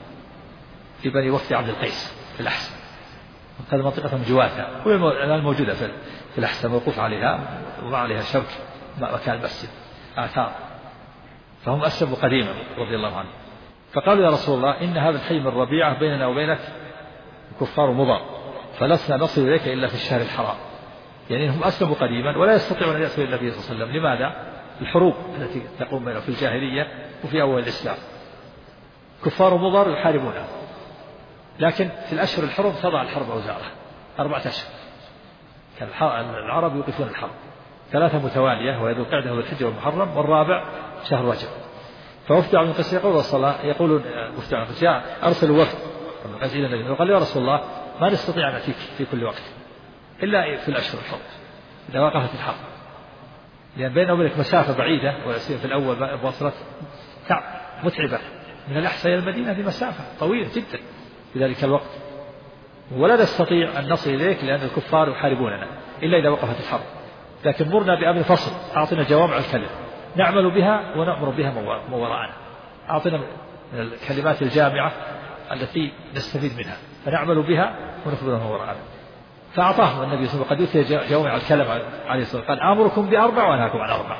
[SPEAKER 2] في بني وفد عبد القيس في الأحساء، هذه منطقة جواثة والآن موجودة في الأحساء، موقوف عليها وما عليها شوك مكان المسجد آثار. فهم أسلموا قديما رضي الله عنهم، فقالوا يا رسول الله إن هذا الحي من ربيعة بيننا وبينك كفار مضر، فلسنا نصل إليك إلا في الشهر الحرام. يعني هم أسلموا قديما ولا يستطيعون أن يأتوا إلى النبي صلى الله عليه وسلم. لماذا؟ الحروب التي تقوم بينهم في الجاهلية وفي أول الإسلام، كفار مضر يحاربونها، لكن في الأشهر الحرم تضع الحرب أوزارها 4 أشهر، كان العرب يوقفون الحرب 3 متوالية، وهي ذو القعدة والحجة والمحرم، والرابع شهر رجب. فوفد عبد القيس يقولون وفد عبد القيس أرسلوا وفد إلى النبي وقال يا رسول الله ما نستطيع أن نأتيك في كل وقت إلا في الأشهر الحرم إذا وقفت الحرب، لأن بينه وبينك مسافة بعيدة، ويصير في الأول بوصلة تعب متعبة من الأحساء إلى المدينة، في مسافة طويلة جدا في ذلك الوقت، ولا نستطيع أن نصل إليك لأن الكفار يحاربوننا إلا إذا وقفت الحرب، لكن مرنا بأمر فصل، أعطنا جوامع الكلم نعمل بها ونأمر بها من وراءنا، أعطنا من الكلمات الجامعة التي نستفيد منها فنعمل بها ونخبر من وراءنا. فأعطاهم النبي صلى الله عليه وسلم قد يؤتي جوامع الكلم عليه الصلاة والسلام، قال آمركم ب4 وأنهاكم عن 4،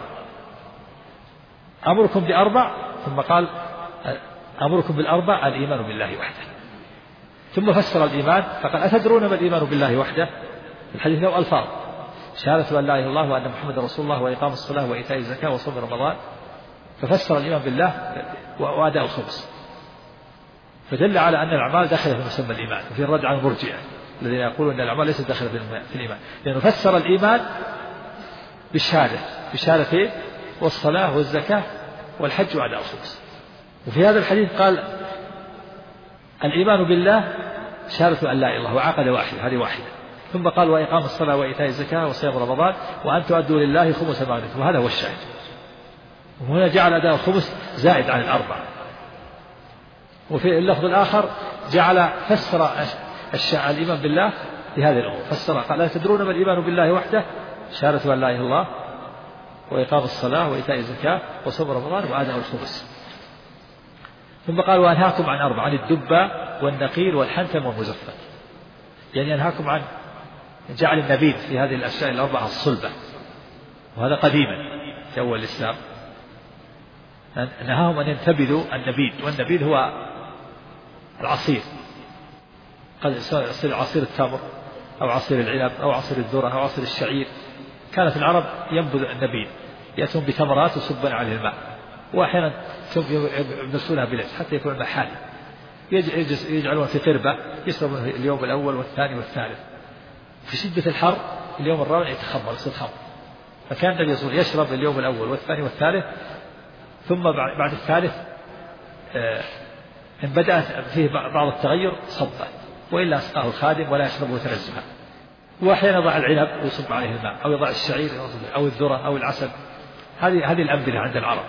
[SPEAKER 2] أمركم ب4، ثم قال أمركم بال4 الإيمان بالله وحده، ثم فسر الإيمان فقال أتدرون ما الإيمان بالله وحده؟ الحديث له ألفاظ: شهادة أن لا إله إلا الله وأن محمد رسول الله وإقام الصلاة وإيتاء الزكاة وصوم رمضان، ففسر الإيمان بالله وأداء الخمس، فدل على أن الأعمال داخلة في مسمى الإيمان، وفي الرد عن المرجئة الذين يقولون أن الأعمال ليست داخلة في الإيمان، لأنه فسر الإيمان بالشهادتين والصلاة والزكاة والحج وأداء الخمس. وفي هذا الحديث قال الإيمان بالله شهادة أن لا إله إلا الله وعقد واحد، هذه واحدة، ثم قال وإقام الصلاة وإيتاء الزكاة وصيام رمضان وأن تؤدوا لله خمس ما غنمتم، وهذا هو الشاهد. وهنا جعل أداء الخمس زائد عن ال4. وفي اللفظ الآخر فسر الإيمان بالله بهذه الأمور، فسر قال لا تدرون ما الإيمان بالله وحده؟ شهادة أن لا إله إلا الله وإقام الصلاة وإيتاء الزكاة وصوم رمضان وأداء الخمس. ثم قال وأنهاكم عن 4، عن الدبة والنقير والحنتم والمزفت، يعني أنهاكم عن جعل النبيذ في هذه الأشياء ال4 الصلبة، وهذا قديما في أول الإسلام نهاهم أن ينتبذوا النبيذ، والنبيذ هو العصير، قد يصير عصير التمر أو عصير العنب أو عصير الذرة أو عصير الشعير. كانت العرب ينبذ النبيذ، يأتون بتمرات وصبن عليه الماء، وأحيانا يمسونها بليل حتى يكون الماء حالي، يجعلون في قربة يشربون اليوم الأول والثاني والثالث، في شدة الحر اليوم الرابع يتخمر يصير خمر. فكان النبي صلى الله عليه وسلم يشرب اليوم الأول والثاني والثالث، ثم بعد الثالث إن بدأت فيه بعض التغير صبه، وإلا أسقاه الخادم ولا يشربه تنزها. وأحيانا يضع العنب ويصب عليه الماء، أو يضع الشعير أو الذرة أو العسل. هذه الأمثلة عند العرب.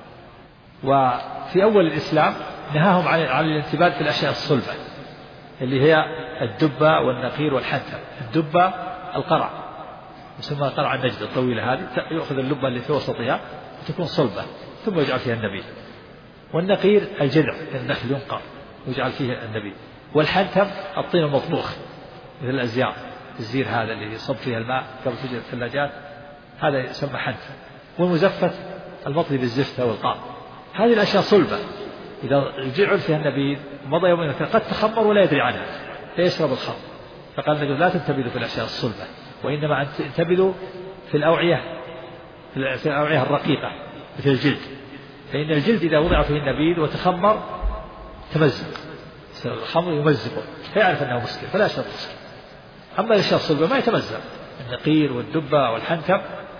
[SPEAKER 2] وفي أول الإسلام نهاهم عن الانتباه في الأشياء الصلبة اللي هي الدبة والنقير والحنتم. الدبة القرع يسمى قرع النجد الطويلة، هذه يأخذ اللبة اللي في وسطها وتكون صلبة ثم يجعل فيها النبيذ. والنقير الجذع النخل ينقر ويجعل فيه النبيذ. والحنتم الطين المطبوخ مثل الأزيار، الزير هذا اللي يصب فيها الماء قبل تجي الثلاجات، هذا يسمى حنتم. والمزفت المطلي بالزفت والقاع. هذه الأشياء صلبة إذا جعل فيها النبيذ مضى يومين قد تخمر ولا يدري عنها فيشرب الخمر. فقال النبي لا تنتبذوا في الأشياء الصلبة، وإنما تنتبذوا في الأوعية الرقيقة مثل الجلد، فإن الجلد إذا وضع فيه النبيذ وتخمر تمزق، الخمر يمزقه فيعرف أنه مسكر فلا يشرب مسكر. أما الأشياء الصلبة ما يتمزق، النقير والدبة والحنتم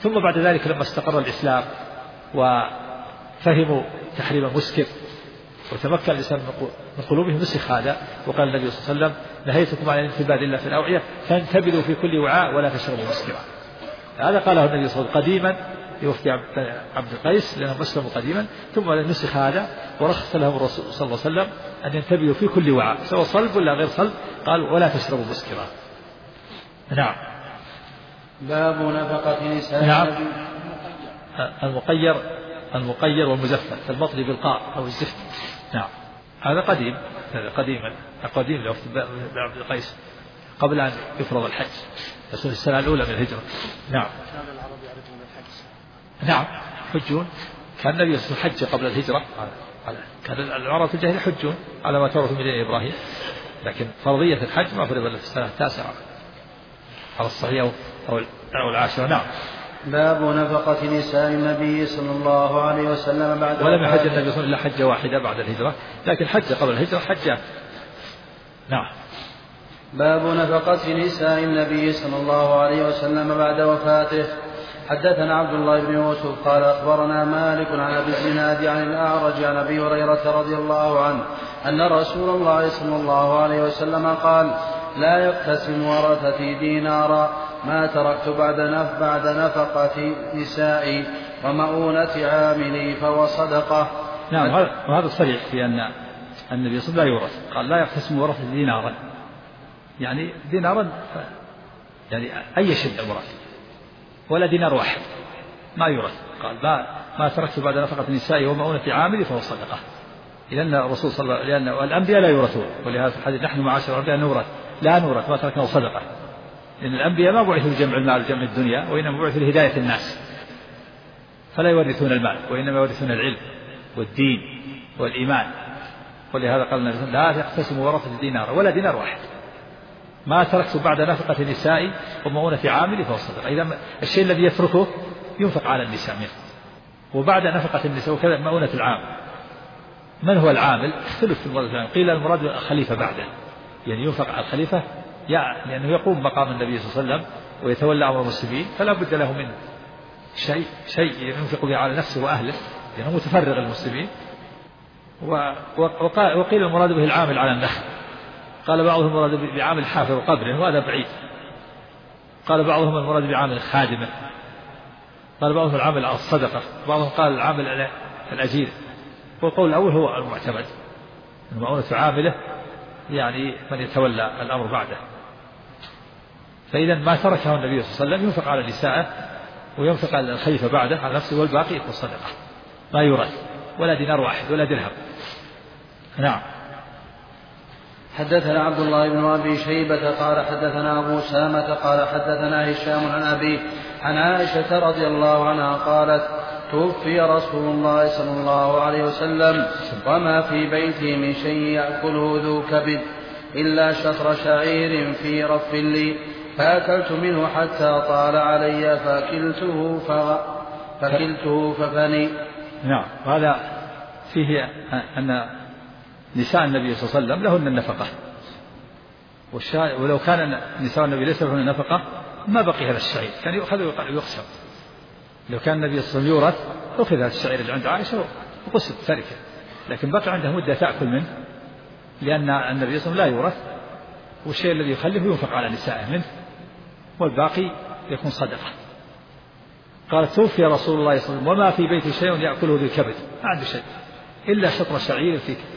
[SPEAKER 2] ثم بعد ذلك لما استقر الإسلام وفهموا تحريم المسكر وتمكن الإسلام من قلوبهم نسخ هذا، وقال النبي صلى الله عليه وسلم نهيتكم عن الانتباد إلا في الأوعية فانتبذوا في كل وعاء ولا تشربوا مسكرا. هذا قاله النبي صلى الله عليه وسلم قديما لوفد عبد القيس لأنهم أسلموا قديما، ثم نسخ هذا ورخص لهم الرسول صلى الله عليه وسلم أن ينتبذوا في كل وعاء سواء صلب ولا غير صلب، قال ولا تشربوا مسكرا. نعم.
[SPEAKER 1] باب نفقة نساء.
[SPEAKER 2] نعم. المقير والمزفت المطلي بالقاء أو الزفت. نعم. هذا قديم، هذا قديم لوفد عبد القيس قبل أن يفرض الحج، في السنة الأولى من الهجرة. نعم.
[SPEAKER 1] كان العرب يعرفون الحج.
[SPEAKER 2] نعم حجون، كان النبي صلى الله عليه وسلم حج قبل الهجرة، كان العرب في الجاهلية يحجون على ما تورث من دين إبراهيم، لكن فرضية الحج ما فرض إلا في السنة التاسعة على الصحيح أو العاشرة. نعم.
[SPEAKER 1] باب نفقة نساء النبي صلى الله عليه وسلم بعد
[SPEAKER 2] ولم يحج النبي صلى الله عليه وسلم إلا حجة واحدة بعد الهجرة، لكن حج قبل الهجرة حجة. نعم.
[SPEAKER 1] باب نفقة نساء النبي صلى الله عليه وسلم بعد وفاته. حدثنا عبد الله بن يوسف قال أخبرنا مالك عن أبي الزناد عن الأعرج عن أبي هريرة رضي الله عنه أن رسول الله صلى الله عليه وسلم قال لا يقتسم ورثتي دينارا ما تركت بعد نفقة نسائي ومؤونة عاملي فهو صدقة.
[SPEAKER 2] نعم. وهذا صريح في أن النبي صلى الله عليه وسلم لا يورث، قال لا يقتسم ورثة دينارا، يعني دينارا يعني أي شيء المراد، ولا دينار واحد ما يورث. قال ما تركت بعد نفقة النساء ومؤونة عاملي فهو صدقة، لأن الرسول صلى الله عليه وسلم لأن الأنبياء لا يورثون، ولهذا في الحديث نحن معاشر الأنبياء لا نورث ما تركناه صدقة، لأن الأنبياء ما بعثوا لجمع المال وجمع الدنيا، وإنما بعثوا لهداية الناس، فلا يورثون المال وإنما يورثون العلم والدين والإيمان. ولهذا قال النبي لا يقتسم ورثة دينار ولا دينار واحد، ما تركت بعد نفقة النساء ومؤونة عاملي فهو صدقة. إذا الشيء الذي يتركه ينفق على النساء منه. وبعد نفقة النساء وكذا مؤونة العامل. من هو العامل؟ اختلف في المراد العامل، قيل المراد الخليفة بعده، يعني ينفق على الخليفة لأنه يقوم مقام النبي صلى الله عليه وسلم ويتولى أمر المسلمين، فلا بد له من شيء ينفق به على نفسه وأهله لأنه متفرغ المسلمين. وقيل المراد به العامل على النخل، قال بعضهم المراد بعامل حافر قبره وهذا بعيد، قال بعضهم المراد بعامل خادمه، قال بعضهم العامل على الصدقة، بعضهم قال العامل على الأجير. والقول الأول هو المعتمد، المؤونة عامله يعني من يتولى الأمر بعده. فإذا ما تركه النبي صلى الله عليه وسلم ينفق على نسائه وينفق على الخليفة بعده على نفسه، والباقي يكون صدقة ما يورث ولا دينار واحد ولا درهم. نعم.
[SPEAKER 1] حدثنا عبد الله بن أبي شيبة قال حدثنا أبو سامة قال حدثنا هشام عن أبيه عن عائشة رضي الله عنها قالت توفي رسول الله صلى الله عليه وسلم وما في بيتي من شيء يأكله ذو كبد إلا شطر شعير في رف لي فأكلت منه حتى طال علي فكلته ففني.
[SPEAKER 2] نعم. هذا فيه أن نساء النبي صلى الله عليه وسلم لهن النفقة، ولو كان نساء النبي ليس لهن النفقة ما بقي هذا الشعير، كان يؤخذ ويقسم. لو كان النبي صلى الله عليه وسلم يورث أخذ هذا الشعير اللي عند عائشة وقسم تركه، لكن بقي عنده مدة تأكل منه، لأن النبي صلى الله عليه وسلم لا يورث، والشيء الذي يخلفه ينفق على نسائه منه والباقي يكون صدقة. قال توفي رسول الله صلى الله عليه وسلم وما في بيته شيء يأكله ذو كبد، ما عنده شيء إلا شطر شعير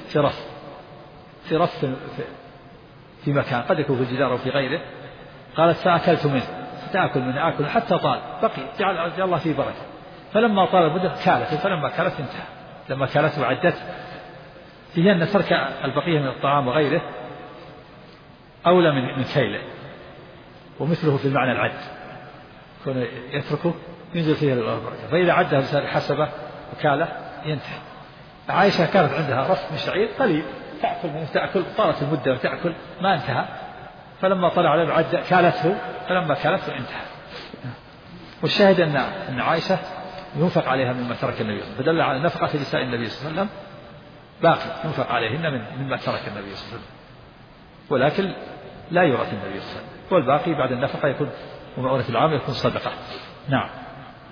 [SPEAKER 2] في رف في مكان قد يكون في الجدار أو في غيره. قالت فأكلت منه، فتأكل منه آكل حتى طال، بقي جعل الله فيه بركة، فلما طال المدة كالت، فلما كالت انتهى. لما كالت وعدت فيه أن ترك البقية من الطعام وغيره أولى من كيله، ومثله في المعنى العد، كون يتركه ينزل فيه البركة، فإذا عدها حسبه وكاله ينتهي. عائشة كانت عندها رف من شعير قليل تأكل منه، تأكل طالت المدة وتأكل ما انتهى، فلما طلع عليه عد كالته، فلما كالته انتهى. والشاهد أن عائشة ينفق عليها مما ترك النبي، فدل على نفقة نساء النبي صلى الله عليه وسلم باقي ينفق عليهن مما ترك النبي صلى الله عليه وسلم، ولكن لا يورث النبي صلى الله عليه وسلم، والباقي بعد النفقة يكون ومؤونة العام يكون صدقة. نعم.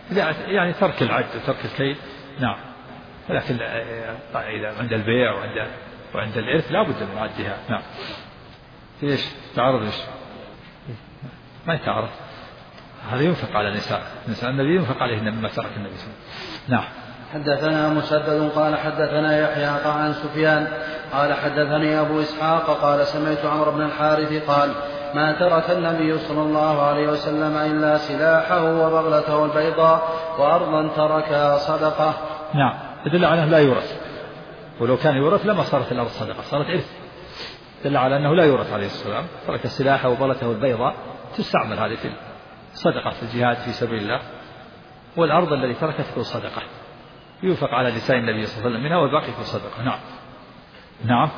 [SPEAKER 2] يعني ترك العد وترك الكيل. نعم. ولكن إذا عند البيع وعند الإرث لا بد من عدها. نعم. إيش تعرض إيش ما يتعرض، هذا ينفق على النساء النبي ينفق عليهن مما ترك النبي صلى الله عليه وسلم. نعم.
[SPEAKER 1] حدثنا مسدد قال حدثنا يحيى عن سفيان قال حدثني أبو إسحاق قال سمعت عمرو بن الحارث قال ما ترك النبي صلى الله عليه وسلم إلا سلاحه وبغلته البيضاء وأرضا تركها صدقة.
[SPEAKER 2] نعم. يدل على أنه لا يورث، ولو كان يورث لما صارت الأرض صدقة، صارت إرث. دل على أنه لا يورث عليه السلام، ترك سلاحه وبغلته البيضاء تستعمل هذه في صدقة في الجهاد في سبيل الله، والأرض التي تركت في صدقة يوفق على نساء النبي صلى الله عليه وسلم منها والباقي في صدقة. نعم. نعم.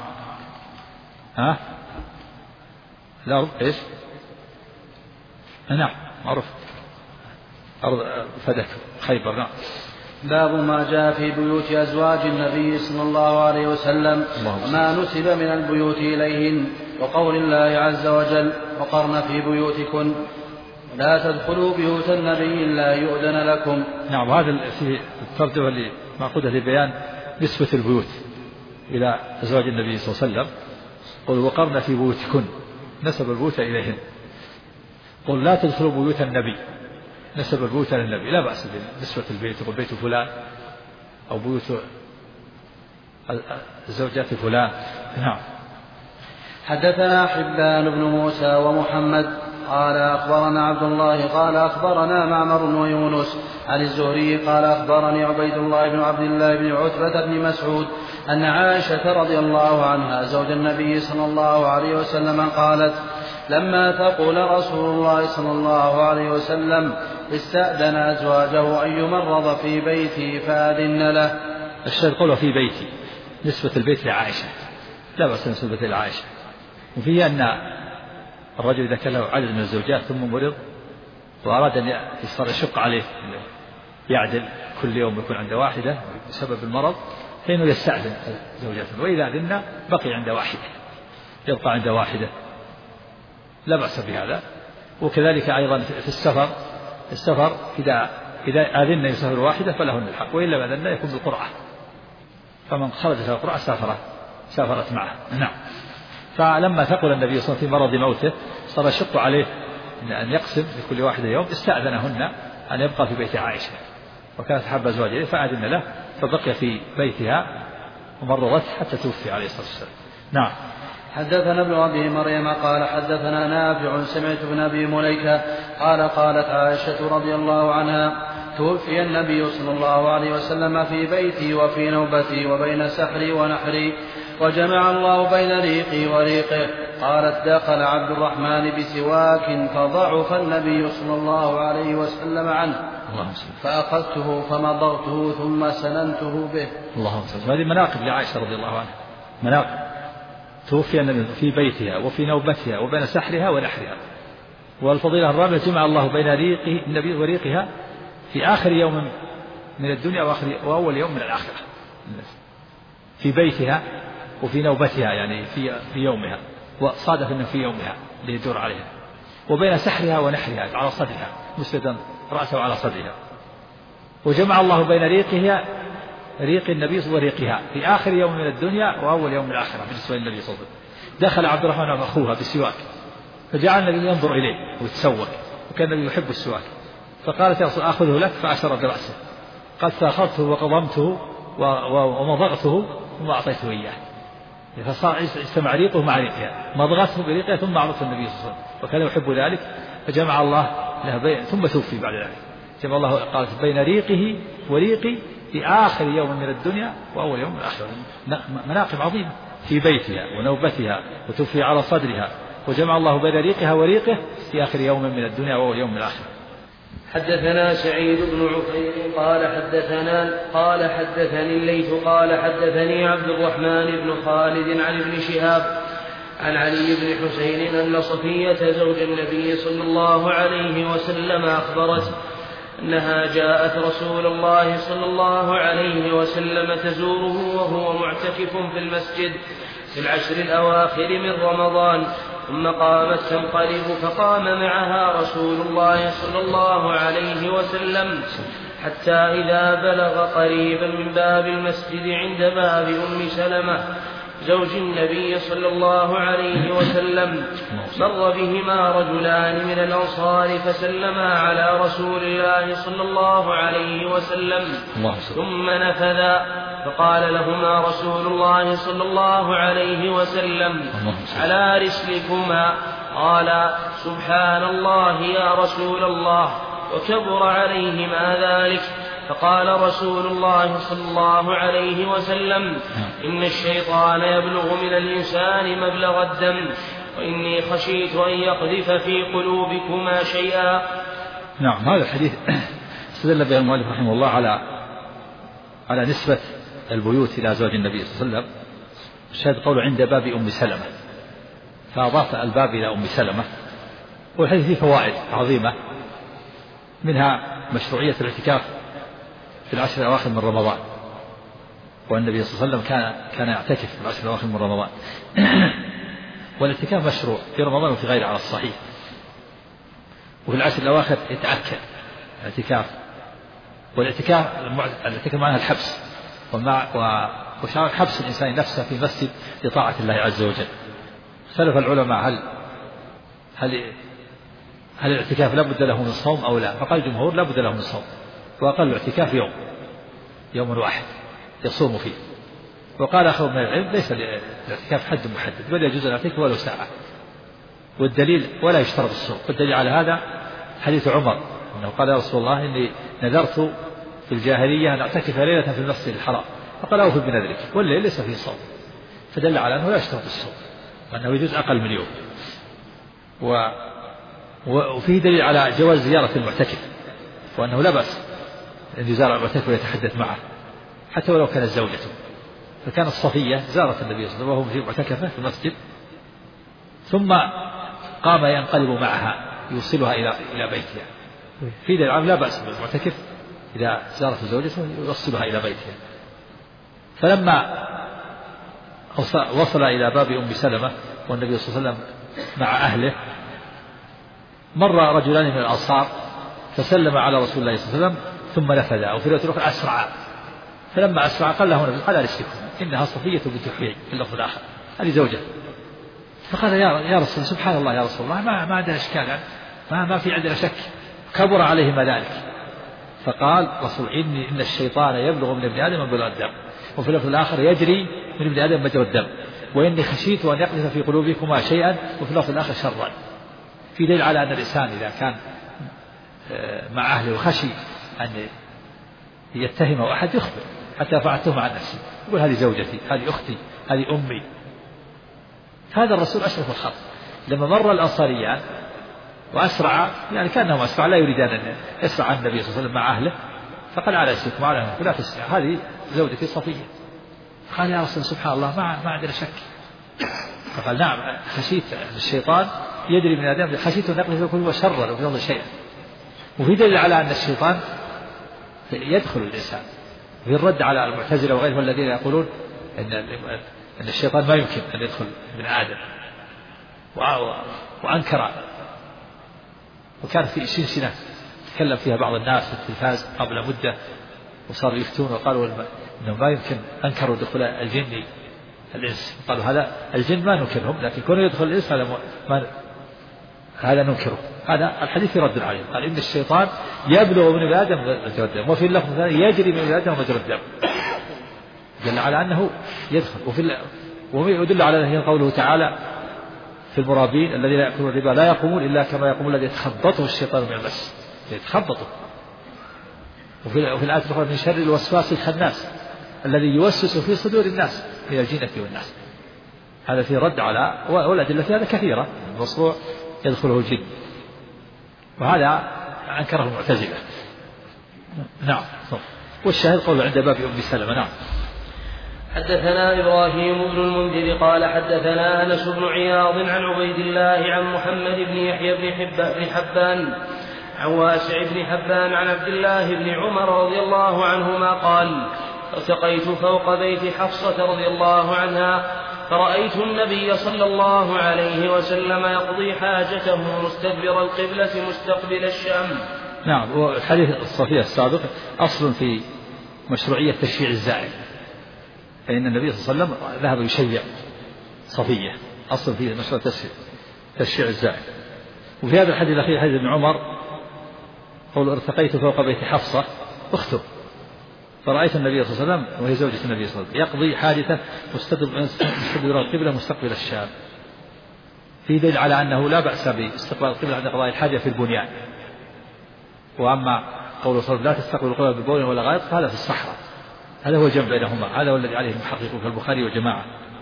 [SPEAKER 2] الأرض إيش؟ نعم معروف أرض فدك خيبر. نعم.
[SPEAKER 1] باب ما جاء في بيوت أزواج النبي صلى الله عليه وسلم وما نسب من البيوت إليهن، وقول الله عز وجل وقرن في بيوتكن لا تدخلوا بيوت النبي إلا يؤذن لكم.
[SPEAKER 2] نعم. هذا في الترجمة اللي معقودة لبيان نسبة البيوت إلى أزواج النبي صلى الله عليه وسلم. قل وقرن في بيوتكن نسب البيوت إليهن. قل لا تدخلوا بيوت النبي نسب البيوت للنبي، لا بأس بنسبة البيت، يقول بيت فلان أو بيوت زوجات فلان. نعم.
[SPEAKER 1] حدثنا حبان بن موسى ومحمد قال أخبرنا عبد الله قال أخبرنا معمر ويونس عن الزهري قال أخبرني عبيد الله بن عبد الله بن عتبة بن مسعود أن عائشة رضي الله عنها زوج النبي صلى الله عليه وسلم قالت لما تقول رسول الله صلى الله عليه وسلم استأذن أزواجه أن يمرض في بيتي فأذن له.
[SPEAKER 2] الشيخ قوله في بيتي نسبة البيت لعائشة، لا بأس نسبة لعائشة. وفيه أن الرجل إذا كان له عدد من الزوجات ثم مرض وأراد أن يشق عليه يعدل كل يوم يكون عند واحدة بسبب المرض فإنه يستأذن زوجاته، وإذا أذن بقي عند واحدة، يبقى عند واحدة، لا بأس بهذا. وكذلك أيضا في السفر إذا أذن يسافر واحدة فلهن الحق، وإلا ما أذن يكون بالقرعة، فمن خرجت القرعة سافرت معه. نعم. فلما ثقل النبي صلى الله عليه وسلم في مرض موته صار يشق عليه أن يقسم لكل واحدة يوم، استأذنهن أن يبقى في بيت عائشة، وكانت أحب أزواجه فأذن له فبقي في بيتها ومرضت حتى توفي عليه الصلاة والسلام. نعم.
[SPEAKER 1] حدثنا ابن أبي مريم قال حدثنا نافع سمعت ابن أبي مليكة قال قالت عائشة رضي الله عنها توفي النبي صلى الله عليه وسلم في بيتي وفي نوبتي وبين سحري ونحري وجمع الله بين ريقي وريقه. قالت دخل عبد الرحمن بسواك فضعف النبي صلى الله عليه وسلم عنه فأخذته فمضغته ثم سننته به.
[SPEAKER 2] اللهم صل. هذه مناقب لعائشة رضي الله عنها، مناقب. توفي النبي في بيتها وفي نوبتها وبين سحرها ونحرها. والفضيلة الرابعة جمع الله بين ريقه النبي وريقها في آخر يوم من الدنيا وأول يوم من الآخرة، في بيتها وفي نوبتها يعني في يومها، وصادف أنه في يومها ليدور عليها، وبين سحرها ونحرها على صدرها مسندا رأسه على صدرها. وجمع الله بين ريق النبي وريقها في آخر يوم من الدنيا وأول يوم من الآخرة بالنسبة للنبي صلى الله عليه وسلم. دخل عبد الرحمن أخوها بالسواك فجعل النبي ينظر إليه ويتسوك، وكان النبي يحب السواك، فقالت يا رسول أخذه لك، فأشار برأسه، قد فأخذته وقضمته ومضغته ثم أعطيته إياه، فصار اجتمع ريقه مع ريقها، مضغته بريقها ثم أعطته النبي صلى الله عليه وسلم، وكان يحب ذلك فجمع الله له ثم توفي بعد ذلك. جمع الله قالت بين ريقه وريقي في آخر يوم من الدنيا وأول يوم من الآخرة. مناقب عظيمة في بيتها ونوبتها وتوفي على صدرها، وجمع الله بين ريقها وريقه في آخر يوم من الدنيا وأول يوم من الآخرة.
[SPEAKER 1] حدثنا سعيد بن عفير قال حدثني الليث قال حدثني عبد الرحمن بن خالد عن ابن شهاب عن علي بن حسين أن صفية زوج النبي صلى الله عليه وسلم
[SPEAKER 3] أنها جاءت رسول الله صلى الله عليه وسلم تزوره وهو معتكف في المسجد في العشر الأواخر من رمضان، ثم قامت تنقلب فقام معها رسول الله صلى الله عليه وسلم حتى إذا بلغ قريبا من باب المسجد عند باب أم سلمة زوج النبي صلى الله عليه وسلم مر بهما رجلان من الأنصار فسلما على رسول الله صلى الله عليه وسلم ثم نفذا، فقال لهما رسول الله صلى الله عليه وسلم على رسلكما؟ قال سبحان الله يا رسول الله، وكبر عليهما ذلك. فقال رسول الله صلى الله عليه وسلم إن الشيطان يبلغ من الإنسان مبلغ الدم، وإني خشيت أن يقذف في قلوبكما شيئا.
[SPEAKER 2] نعم، هذا الحديث استدل به المؤلف رحمه الله على نسبة البيوت إلى زوج النبي صلى الله عليه وسلم. الشاهد قوله عند باب أم سلمة، فأضاف الباب إلى أم سلمة. والحديث فيه فوائد عظيمة، منها مشروعية الاعتكاف في العشر الأواخر من رمضان، والنبي صلى الله عليه وسلم كان يعتكف في العشر الأواخر من رمضان. والاعتكاف مشروع في رمضان وفي غيره على الصحيح. وفي العشر الأواخر يتأكد الاعتكاف، والاعتكاف معناها الحبس، وشرع حبس الإنسان نفسه في مسجد لطاعة الله عز وجل. اختلف العلماء هل الاعتكاف لا بد له من صوم أو لا؟ فقال الجمهور لا بد له من صوم، وأقل الاعتكاف يوم واحد يصوم فيه. وقال آخر من العلم ليس الاعتكاف حد محدد، بل يجوز الاعتكاف ولو ساعة، والدليل ولا يشترط الصوم. والدليل على هذا حديث عمر أنه قال يا رسول الله إني نذرت في الجاهلية أن أعتكف ليلة في المسجد الحرام، فقال أوفي بنذرك، والليل ليس فيه صوم، فدل على أنه لا يشترط الصوم وأنه يجوز أقل من يوم. وفيه دليل على جواز زيارة المعتكف، وأنه لا بأس أن يزار المعتكف ويتحدث معه حتى ولو كانت زوجته. فكانت صفية زارت النبي صلى الله عليه وسلم وهو في معتكفه في المسجد، ثم قام ينقلب معها يوصلها إلى بيتها. في دليل لا بأس بالمعتكف إذا زارت زوجته يوصلها إلى بيتها. فلما وصل إلى باب أم سلمة والنبي صلى الله عليه وسلم مع أهله، مر رجلان من الأنصار فسلم على رسول الله صلى الله عليه وسلم ثم نفذ، أو في الرواية الأخرى أسرع. فلما أسرع قال له النبي على رسلكم إنها صفية بنت حيي في اللفظ الآخر، هذه زوجة. فقال يا رسول سبحان الله يا رسول الله، ما عندنا إشكال، ما في عندنا شك. كبر عليهما ذلك. فقال رسول إن الشيطان يبلغ من ابن آدم مبلغ الدم، وفي اللفظ الآخر يجري من ابن آدم مجرى الدم، وإني خشيت أن يقذف في قلوبكما شيئا، وفي اللفظ الآخر شرا. في دليل على أن الإنسان إذا كان مع أهله وخشي أن يتهمه أحد يخبر حتى فعلتهم عن نفسي، يقول هذه زوجتي، هذه أختي، هذه أمي. هذا الرسول أشرف الخلق لما مر الأنصاريان وأسرع، يعني كأنهم أسرع لا يريدان أن يسرع النبي صلى الله عليه وسلم مع أهله، فقال على رسلكم على أهله لا تسرع، هذه زوجتي صفية. قال يا رسول سبحان الله ما عندنا شك. فقال نعم خشيت الشيطان يجري من آدم، خشيت أن يقذف كل شرا وفي ظل شيئا. وفي دليل على أن الشيطان يدخل الإنسان. في الرد على المعتزلة وغيرهم الذين يقولون أن الشيطان ما يمكن أن يدخل من آدم، وأنكر. وكان في سلسلة تكلم فيها بعض الناس في التلفاز قبل مدة وصاروا يفتون وقالوا أنه ما يمكن، أنكروا دخول الجن الإنس، قالوا هذا الجن ما ننكرهم، لكن كونه يدخل الإنس هذا ننكره. هذا الحديث يرد عليه، قال إن الشيطان يبلغ من ابن آدم مجرى الدم، وفي اللفظ الثاني يجري من ابن آدم مجرى الدم، دل على أنه يدخل. ويدل على ذلك قوله تعالى في المرابين الذين يأكلون الربا لا يقومون إلا كما يقوم الذي يتخبطه الشيطان من المس، يتخبطه. وفي الآية الأخرى من شر الوسواس الخناس الذي يوسوس في صدور الناس من الجنة والناس. هذا في رد على، والأدلة في هذا كثيرة، المصروع يدخله الجن، وهذا أنكره المعتزلة. نعم. والشاهد قول عند باب أم سلمة. نعم.
[SPEAKER 3] حدثنا إبراهيم بن المنذر قال حدثنا أنس بن عياض عن عبيد الله عن محمد بن يحيى بن حبان عن واسع بن حبان عن عبد الله بن عمر رضي الله عنهما قال ارتقيت فوق بيت حفصة رضي الله عنها فرأيت النبي صلى الله عليه وسلم يقضي حاجته مستدبر القبلة مستقبل الشام.
[SPEAKER 2] نعم. والحديث الصفية السابق أصل في مشروعية تشييع الزائر، فإن النبي صلى الله عليه وسلم ذهب يشيع صفية، أصل في مشروع تشييع الزائر. وفي هذا الحديث الأخير حديث ابن عمر قول ارتقيت فوق بيت حفصة أخته فرأيت النبي صلى الله عليه وسلم وهي زوجة النبي صلى الله عليه وسلم يقضي حادثة مستدبر القبلة مستقبل الشام، في دليل على أنه لا بأس باستقبال القبلة عند قضاء الحاجة في البنيان. وأما قول صلى الله عليه وسلم لا تستقبل القبلة ببول ولا غائط فهذا في الصحراء، هذا هو الجمع بينهما، هذا هو الذي عليه المحققون في البخاري وجماعة.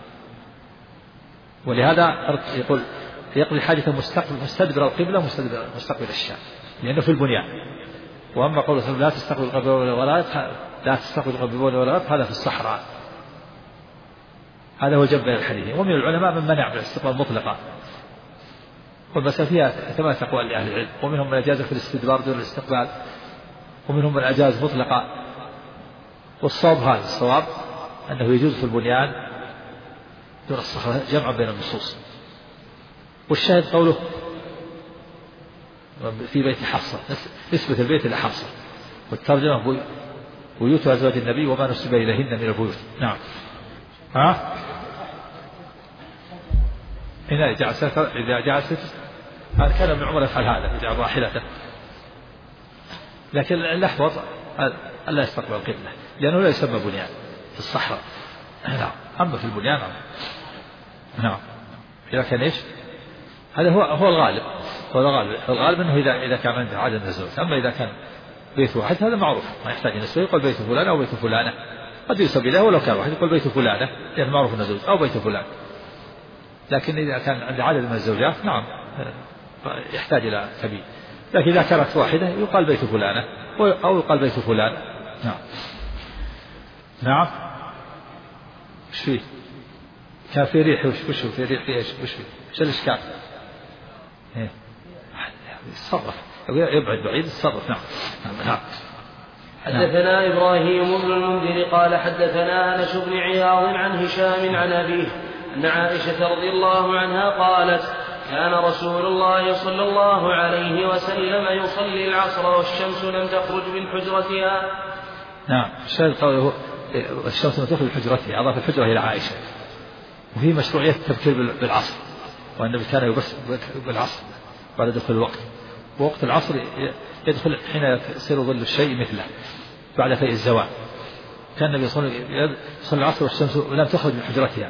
[SPEAKER 2] ولهذا يقول يقضي حاجة مستدبر القبلة مستقبل الشام لأنه في البنيان. وأما قول صلى الله عليه وسلم لا تستقبل القبلة ولا غائط لا تستقبل القبلة ولا غائط هذا في الصحراء، هذا هو الجمع بين الحديثين. ومن العلماء من منع بالاستقبال مطلقا، والمسألة فيها ثلاثة أقوال لأهل العلم، ومنهم من أجاز في الاستدبار دون الاستقبال، ومنهم من أجاز مطلقا. والصواب هذا الصواب أنه يجوز في البنيان دون الصحراء جمعا بين النصوص. والشاهد قوله في بيت حفصة، نسبة البيت إلى حفصة، والترجمة بيوت أزواج النبي وما نسب إليهن من البيوت. نعم. هنا إذا جعلت هذا كان ابن عمر يفعل هذا يجعل راحلته، لكن الأحوط ألا يستقبل القبلة لأنه لا يسمى بنيان في الصحراء. نعم. أما في البنيان نعم. إذا كان إيش هذا هو الغالب، الغالب أنه إذا كان عنده عدد من الزوج. أما إذا كان بيت واحد هذا معروف ما يحتاج أن يقول بيت فلان أو بيت فلانة، قد يسمى له ولو كان واحد يقول بيت فلانة لأنه معروف أنه زوج أو بيت فلان. لكن إذا كان عنده عدد من الزوجات نعم يحتاج إلى كبير، لكن إذا كانت واحدة يقال بيت فلانة أو يقال بيت فلان. نعم. نعم. وش فيه؟ كان في ريح وش في ريح في إيش وش فيه؟ وش الإشكال؟ يتصرف يبعد بعيد يتصرف. نعم. نعم.
[SPEAKER 3] حدثنا إبراهيم بن المنذر قال حدثنا أنس بن عياض عن هشام عن أبيه أن عائشة رضي الله عنها قالت كان رسول الله صلى الله عليه وسلم يصلي العصر والشمس لم تخرج من حجرتها.
[SPEAKER 2] نعم. الشاهد قوله الشمس لم تخرج من حجرتها، أضاف الحجرة إلى عائشة. وفي مشروعية التبكير بالعصر، وأن النبي كان يبكر بالعصر بعد دخول الوقت، ووقت العصر يدخل حين يصير ظل الشيء مثله بعد فيء الزوال. كان النبي يصلي العصر والشمس لم تخرج من حجرتها،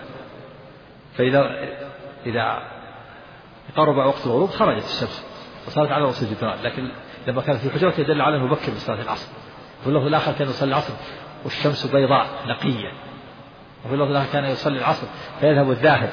[SPEAKER 2] فإذا قرب وقت الغروب خرجت الشمس وصارت على رؤوس الجدران، لكن لما كانت في حجرته يدل على أنه مبكر بصلاة العصر. وفي اللفظ الآخر كان يصلي العصر والشمس بيضاء نقية، وفي اللفظ الآخر كان يصلي العصر فيذهب الذاهب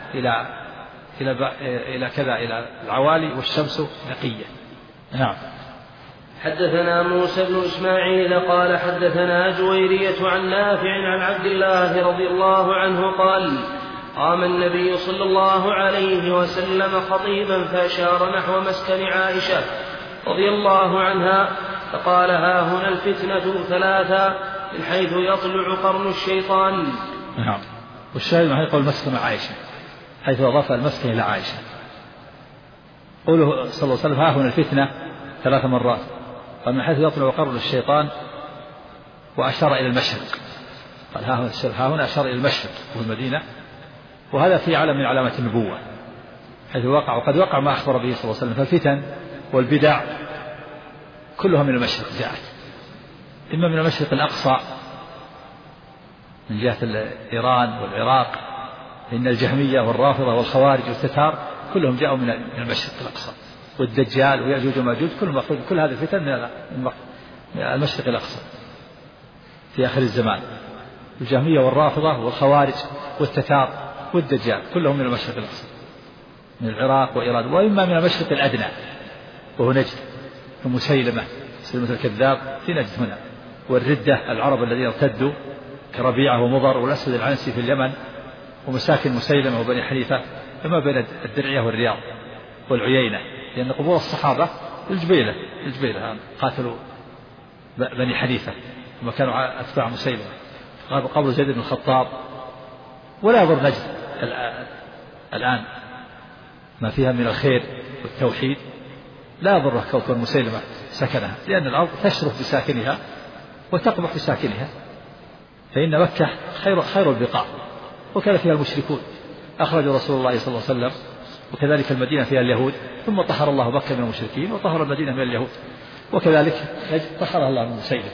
[SPEAKER 2] إلى كذا إلى العوالي والشمس نقية. نعم.
[SPEAKER 3] حدثنا موسى بن إسماعيل قال حدثنا جويرية عن نافع عن عبد الله رضي الله عنه قال قام النبي صلى الله عليه وسلم خطيبا فأشار نحو مسكن عائشة رضي الله عنها فقال ها هنا الفتنة ثلاثة من حيث يطلع قرن الشيطان.
[SPEAKER 2] نعم. والشاهد ما يقول مسكن عائشة حيث أضاف المسكن إلى عائشة. قوله صلى الله عليه وسلم ها هنا الفتنة 3 مرات، قال من حيث يطلع قرن الشيطان، وأشار إلى المشرق، قال ها هنا أشار إلى المشرق والمدينة، وهذا في علم من علامات النبوة حيث وقع، وقد وقع ما أخبر به صلى الله عليه وسلم. فالفتن والبدع كلها من المشرق جاءت، إما من المشرق الأقصى من جهة إيران والعراق، إن الجهمية والرافضة والخوارج والتتار كلهم جاءوا من المشرق الأقصى، والدجال ويأجوج وماجوج كل هذه الفتن من المشرق الأقصى في آخر الزمان. الجهمية والرافضة والخوارج والتتار والدجال كلهم من المشرق الأقصى من العراق وإيران، وإما من المشرق الأدنى وهو نجد كمسيلمة الكذاب في نجد هنا، والردة العرب الذين ارتدوا كربيعة ومضر والأسود العنسي في اليمن، ومساكن مسيلمة وبني حنيفة، فما بين الدرعية والرياض والعيينة، لأن قبور الصحابة الجبيلة قاتلوا بني حنيفة لما كانوا أتباع مسيلمة قبل زيد بن الخطاب. ولا يضر نجد الآن ما فيها من الخير والتوحيد، لا يضره كون مسيلمة سكنها، لأن الأرض تشرف بساكنها وتقبح بساكنها، فإن مكة خير البقاع، وكان فيها المشركون أخرج رسول الله صلى الله عليه وسلم، وكذلك المدينة فيها اليهود، ثم طهر الله مكة من المشركين وطهر المدينة من اليهود، وكذلك طهرها الله من مسيلمة.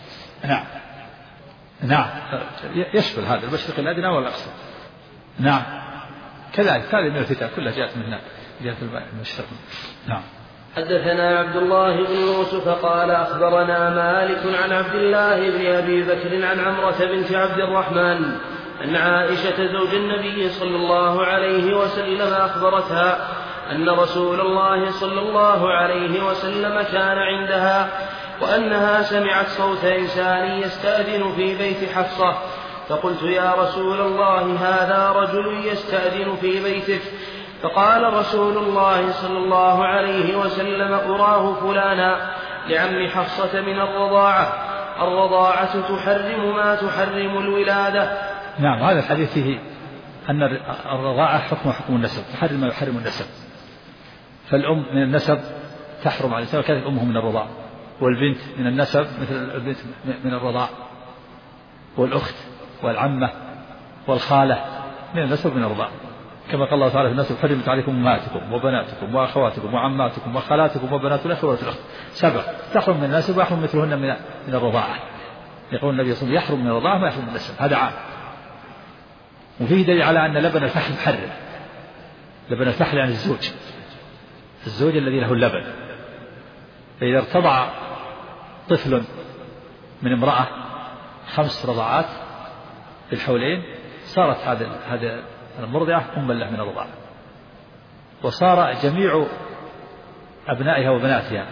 [SPEAKER 2] نعم يشمل هذا المشرق الأدنى والأقصى. نعم كذلك هذه من الفتن كلها جاءت من جهة المشرق. نعم.
[SPEAKER 3] حدثنا عبد الله بن يوسف قال أخبرنا مالك عن عبد الله بن أبي بكر عن عمرة بنت عبد الرحمن أن عائشة زوج النبي صلى الله عليه وسلم أخبرتها أن رسول الله صلى الله عليه وسلم كان عندها وأنها سمعت صوت إنسان يستأذن في بيت حفصة، فقلت يا رسول الله هذا رجل يستأذن في بيتك، فقال رسول الله صلى الله عليه وسلم أراه فلانا لعم حفصة من الرضاعة تحرم ما تحرم الولادة.
[SPEAKER 2] نعم هذا الحديث فيه أن الرضاعة حكم النسب، تحرم ما يحرم النسب، فالأم من النسب تحرم على الإنسان وكذلك أمه من الرضاعة، والبنت من النسب مثل البنت من الرضاعة، والأخت والعمة والخالة من النسب من الرضاعة، كما قال الله تعالى في النسب حرمت عليكم أمهاتكم وبناتكم وأخواتكم وعماتكم وخالاتكم وبنات الأخ والأخت 7 تحرم من النسب ويحرم مثلهن من الرضاعة. يقول النبي صلى الله عليه وسلم يحرم من الرضاعة ما يحرم من النسب، هذا عام. وفيه دليل على أن لبن الفحل محرم. لبن الفحل يعني الزوج الذي له اللبن، فإذا ارتضع طفل من امرأة 5 رضعات في الحولين صارت هذه المرضعة أما له من الرضاعة، وصار جميع أبنائها وبناتها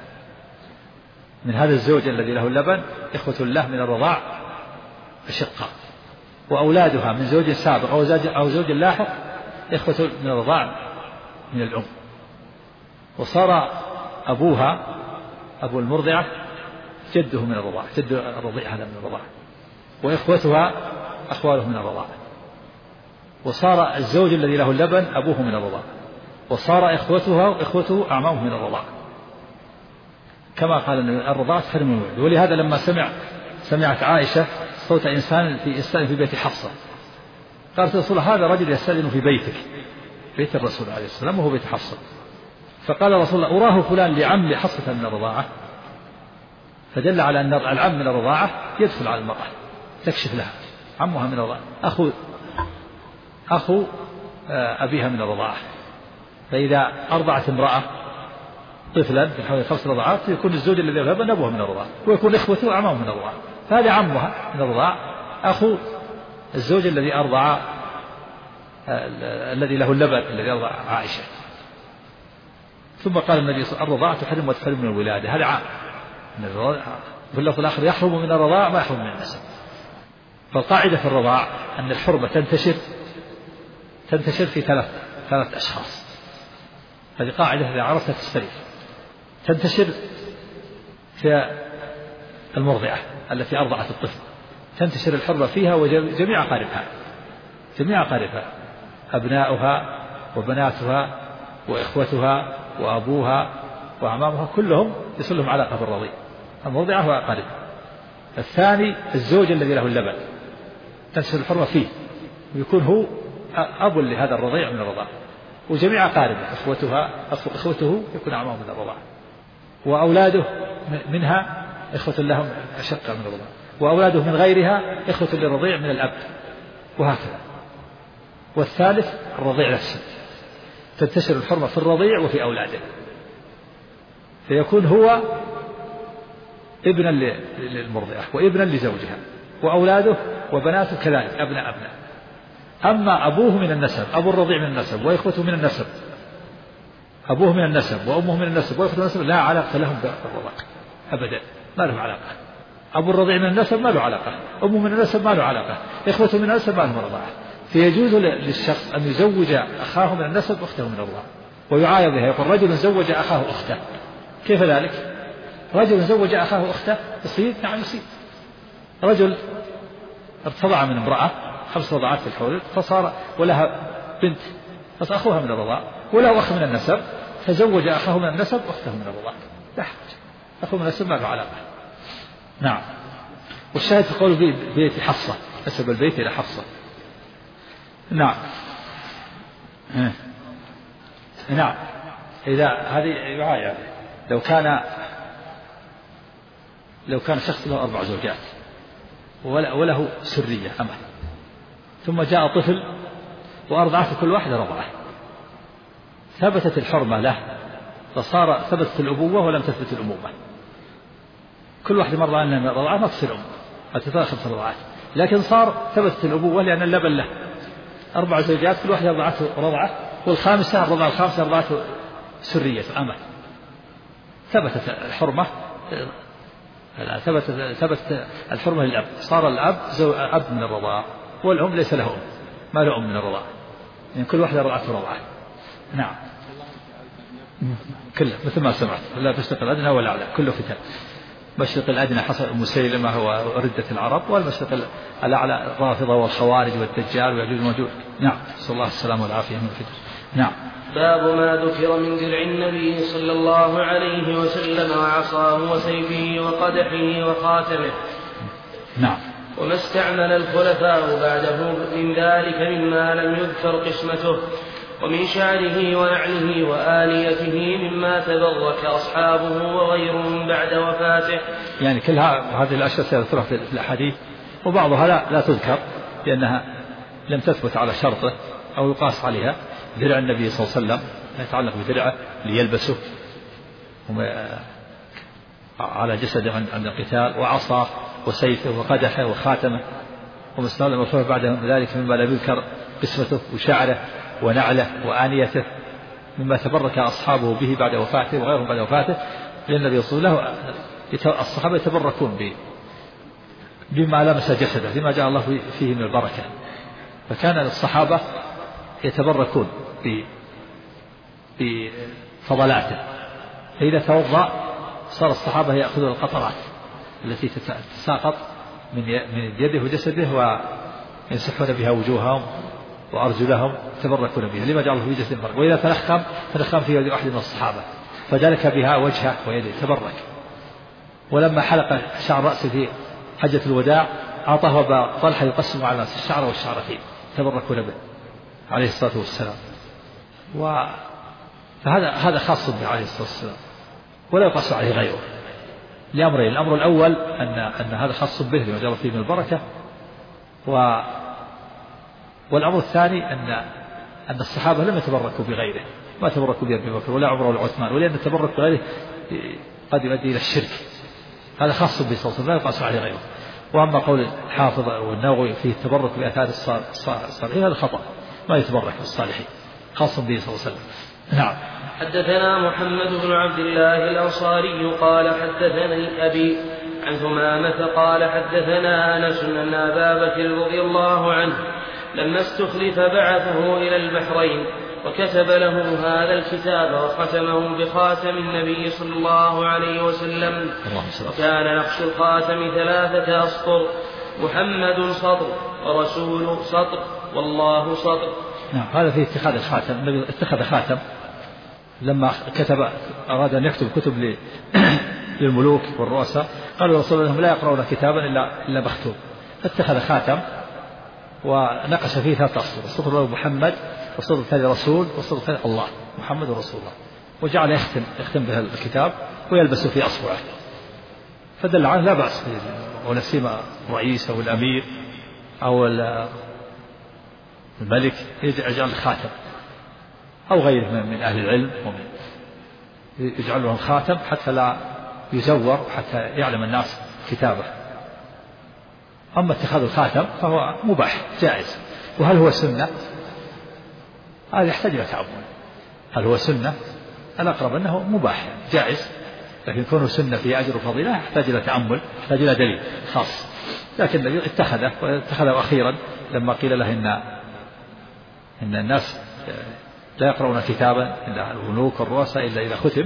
[SPEAKER 2] من هذا الزوج الذي له اللبن إخوة له من الرضاع أشقاء، وأولادها من زوج سابق أو زوج لاحق إخوة من الرضاع من الأم، وصار أبوها أبو المرضعة جده من الرضاعة، جد الرضيع هذا من الرضاعة، وإخوتها أخواله من الرضاعة، وصار الزوج الذي له اللبن أبوه من الرضاعة، وصار إخوته أعمامه من الرضاعة، كما قال الرضاعة تحرم الولد. ولهذا لما سمعت عائشة صوت إنسان يستأذن في بيت حفصة قالت رسول الله هذا رجل يستأذن في بيتك، بيت الرسول عليه السلام وهو بيت حفصة، فقال رسول الله أراه فلان لعم حفصة من الرضاعة، فدل على أن العم من الرضاعة يدخل على المرأة تكشف لها، عمها من الرضاعة أخو أبيها من الرضاعة، فإذا أرضعت امرأة طفلا في حوالي 5 رضعات يكون الزوج الذي له اللبن أبوها من الرضاعة، ويكون إخوته أعمامه من الرضاعة، فهذا عمها من الرضاعة أخو الزوج الذي أرضع الذي له اللبن الذي أرضع عائشة. ثم قال النبي صلى الله عليه وسلم الرضاعة تحرم وتحرم من الولادة، هذا عام. في اللفظ الآخر يحرم من الرضاع ما يحرم من النسب. فالقاعدة في الرضاع أن الحرمة تنتشر في 3 أشخاص، هذه قاعدة إذا عرفتها تستريح. تنتشر في المرضعة التي أرضعت الطفل، تنتشر الحرمة فيها وجميع أقاربها أبناؤها وبناتها وإخوتها وأبوها وأعمامها كلهم يصل لهم علاقة بالرضيع، المرضعة وأقاربها. الثاني الزوج الذي له اللبن تنتشر الحرمة فيه ويكون هو أب لهذا الرضيع من الرضاعة، وجميع أقاربه إخوته يكون أعمامه من الرضاعة، وأولاده منها إخوة لهم أشقة من الرضاعة، وأولاده من غيرها إخوة للرضيع من الأب، وهكذا. والثالث الرضيع نفسه تنتشر الحرمة في الرضيع وفي أولاده، فيكون هو ابنا للمرضعة وابنا لزوجها، وأولاده وبناته كذلك أبناء. أما أبوه من النسب، أبو الرضيع من النسب وإخوته من النسب، أبوه من النسب وأمه من النسب وإخوته من النسب لا علاقة لهم بالرضاعة أبدا، ما له علاقة. أبو الرضيع من النسب ما له علاقة، أمه من النسب ما له علاقة، إخوته من النسب ما لهم رضاعة. فيجوز للشخص أن يزوج أخاه من النسب أخته من الرضاعة، ويعاير بها، يقول رجل زوج أخاه أخته كيف ذلك؟ رجل زوج أخاه أخته يصير؟ نعم يصير. رجل ارتضع من امرأة 5 رضعات في الحول فصار ولها بنت فصار أخوها من الرضاع وله أخ من النسب فزوج أخاه من النسب أخته من الرضاع لا حاجة أخوه من النسب ما له علاقة. نعم. والشاهد في قول بيت حفصة نسب البيت إلى حفصة. نعم. نعم. إذا هذه يعاية لو كان شخص له 4 زوجات وله سرية أمه ثم جاء طفل وأرضعته كل واحدة رضعه ثبتت الحرمة له فصار ثبتت الأبوة ولم تثبت الأمومة. كل واحد مرة أن رضعه ما تصير أم فتثبت 5 رضعات لكن صار ثبتت الأبوة لأن اللبن له 4 زوجات كل واحدة رضعته رضعه والخامسة الرضعة الخامسة رضعته سرية أمه ثبتت الحرمة ثبت الحرمة للأب صار الأب أب من الرضاع والأم ليس له أم ما له أم من الرضاع يعني كل واحدة رضعته رضعه. نعم. كله مثل ما سمعت لا مشرق الأدنى ولا أعلى كله فتن. مشرق الأدنى حصل مسيلمة هو ردة العرب والمشرق الأعلى الرافضة والخوارج والدجال ويجوز وماجوج. نعم. صلى الله السلامة والعافية من الفتن. نعم.
[SPEAKER 3] باب ما ذكر من درع النبي صلى الله عليه وسلم وعصاه وسيفه وقدحه وخاتمه.
[SPEAKER 2] نعم.
[SPEAKER 3] وما استعمل الخلفاء بعده من ذلك مما لم يذكر قسمته ومن شعره ونعله وآليته مما تبرك أصحابه وغيرهم بعد وفاته.
[SPEAKER 2] يعني كل هذه الأشياء سيذكرها في الأحاديث وبعضها لا تذكر لأنها لم تثبت على شرطه أو يقاس عليها. درع النبي صلى الله عليه وسلم يتعلق بدرعه ليلبسه على جسده عند القتال وعصاه وسيفه وقدحه وخاتمه ومستعمل المرفوع بعد ذلك مما لا يذكر قسمته وشعره ونعله وآنيته مما تبرك أصحابه به بعد وفاته وغيرهم بعد وفاته لأن النبي صلى الله عليه وسلم الصحابة يتبركون بما لمس جسده بما جاء الله فيه من البركة فكان الصحابة يتبركون بفضلاته فإذا توضأ صار الصحابة يأخذون القطرات التي تتساقط من يده وجسده ويمسحون بها وجوههم وأرجلهم يتبركون بها لما جعله في جسد بركة. وإذا تنخم في يد واحد من الصحابة فدلك بها وجهه ويده تبرك. ولما حلق شعر رأسه في حجة الوداع أعطاه أبا طلحة يقسم على الناس الشعر والشعرتين تبركون به عليه الصلاة والسلام. فهذا خاص به عليه الصلاة والسلام ولا يقاس عليه غيره لأمرين. الأمر الأول أن هذا خاص به لما جرى فيه من البركة والأمر الثاني أن الصحابة لم يتبركوا بغيره ما تبركوا بأبي بكر ولا عمر ولا عثمان ولأن التبرك بغيره قد يؤدي إلى الشرك هذا خاص به صلى الله عليه وسلم لا يقاس عليه غيره. وأما قول الحافظ والنووي فيه التبرك بآثار الصالحين هذا خطأ ما يتبرك بالصالحين خاص به صلى الله عليه وسلم. نعم.
[SPEAKER 3] حدثنا محمد بن عبد الله الأنصاري قال حدثني أبي عن ثمامة قال حدثنا أنس أن أبا بكر رضي الله عنه لما استخلف بعثه إلى البحرين وكتب له هذا الكتاب وختمه بخاتم النبي صلى الله عليه وسلم وكان نقش الخاتم 3 أسطر محمد سطر ورسول سطر والله سطر.
[SPEAKER 2] نعم. هذا في اتخاذ الخاتم. النبي اتخذ خاتم لما أراد أن يكتب كتب للملوك والرؤساء قالوا رسول الله لا يقرؤون كتابا إلا مختوم فاتخذ خاتم ونقش فيه 3 أسطر السطر الأول محمد والسطر الثاني رسول والسطر الثاني الله محمد ورسول الله وجعل يختم به الكتاب ويلبس في أصبعه فدل عنه لا بأس ولا سيما الرئيس أو الأمير أو الملك يجعل الخاتم أو غيره من أهل العلم يجعل لهم خاتم حتى لا يزور حتى يعلم الناس كتابه. أما اتخاذ الخاتم فهو مباح جائز. وهل هو سنة؟ هذا يحتاج إلى تأمل. هل هو سنة؟ الأقرب أنه مباح جائز لكن كونه سنة في أجر وفضيلة يحتاج إلى تأمل يحتاج إلى دليل خاص. لكن النبي اتخذه أخيرا لما قيل له إن الناس لا يقرؤون كتابا إلا الملوك والرؤساء إلا إذا ختم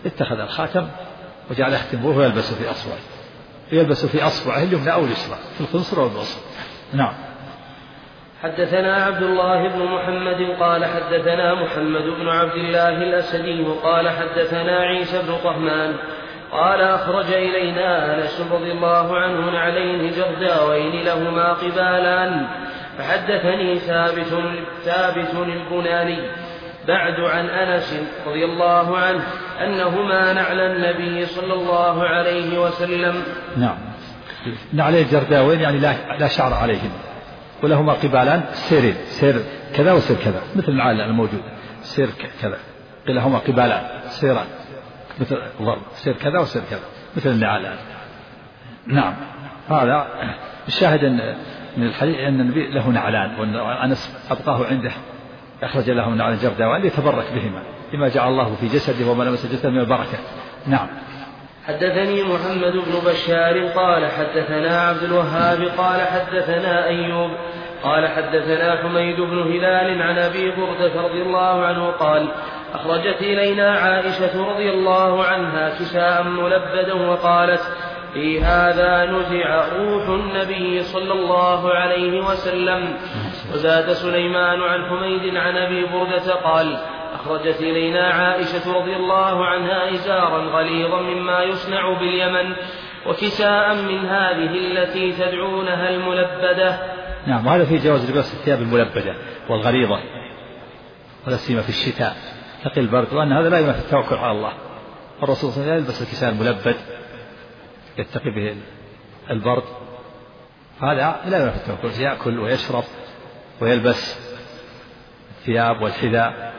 [SPEAKER 2] اتخذ الخاتم وجعل يختم وهو يلبس في أصبعه اليمنى أو اليسرى في الخنصر أو الوسط. نعم.
[SPEAKER 3] حدثنا عبد الله بن محمد قال حدثنا محمد بن عبد الله الأسدي قال حدثنا عيسى بن طهمان قال أخرج إلينا أنس رضي الله عنه نعلين جرداوين لهما قبالان، فحدثني ثابت البناني بعد عن أنس رضي الله عنه أنهما نعل النبي صلى الله عليه وسلم.
[SPEAKER 2] نعم. نعلين جرداوين يعني لا شعر عليهم، ولهما قبالان سيرين، سير كذا وسير كذا مثل النعال الموجود، سير كذا قيل لهما قبالان سيران مثل الضرب، سير كذا وسير كذا مثل النعال. نعم. هذا الشاهد من الحديث أن النبي له نعلان، وأن أنس أبقاه عنده أخرج له نعلان جرداوين ليتبرك بهما لما جعل الله في جسده وما لمس جسده من البركة. نعم.
[SPEAKER 3] حدثني محمد بن بشار قال حدثنا عبد الوهاب قال حدثنا أيوب قال حدثنا حميد بن هلال عن أبي بردة رضي الله عنه قال أخرجت إلينا عائشة رضي الله عنها كساء ملبدا وقالت في هذا نزع روح النبي صلى الله عليه وسلم. وزاد سليمان عن حميد عن أبي بردة قال أخرجت إلينا عائشة رضي الله عنها إزارا غليظا مما يصنع باليمن وكساء من هذه التي تدعونها الملبدة.
[SPEAKER 2] نعم. وهذا في جواز لباس الثياب الملبدة والغليظة ولا سيما في الشتاء تقي البرد، وأن هذا لا ينافي التوكل على الله. الرسول صلى الله عليه وسلم يلبس الكساء الملبد يتقي به البرد، هذا لا ينافي التوكل، يأكل ويشرب ويلبس الثياب والحذاء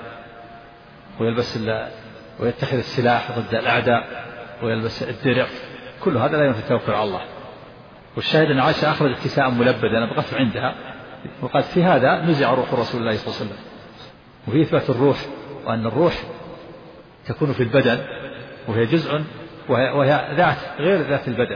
[SPEAKER 2] ويتخذ السلاح ضد الأعداء ويلبس الدرع، كل هذا لا ينافي التوكل على الله. والشاهد أن عائشة أخرجت كساء ملبدا أنا بقف عندها وقالت في هذا نزع روح رسول الله صلى الله عليه وسلم. وفي إثبات الروح، وأن الروح تكون في البدن وهي جزء وهي ذات غير ذات البدن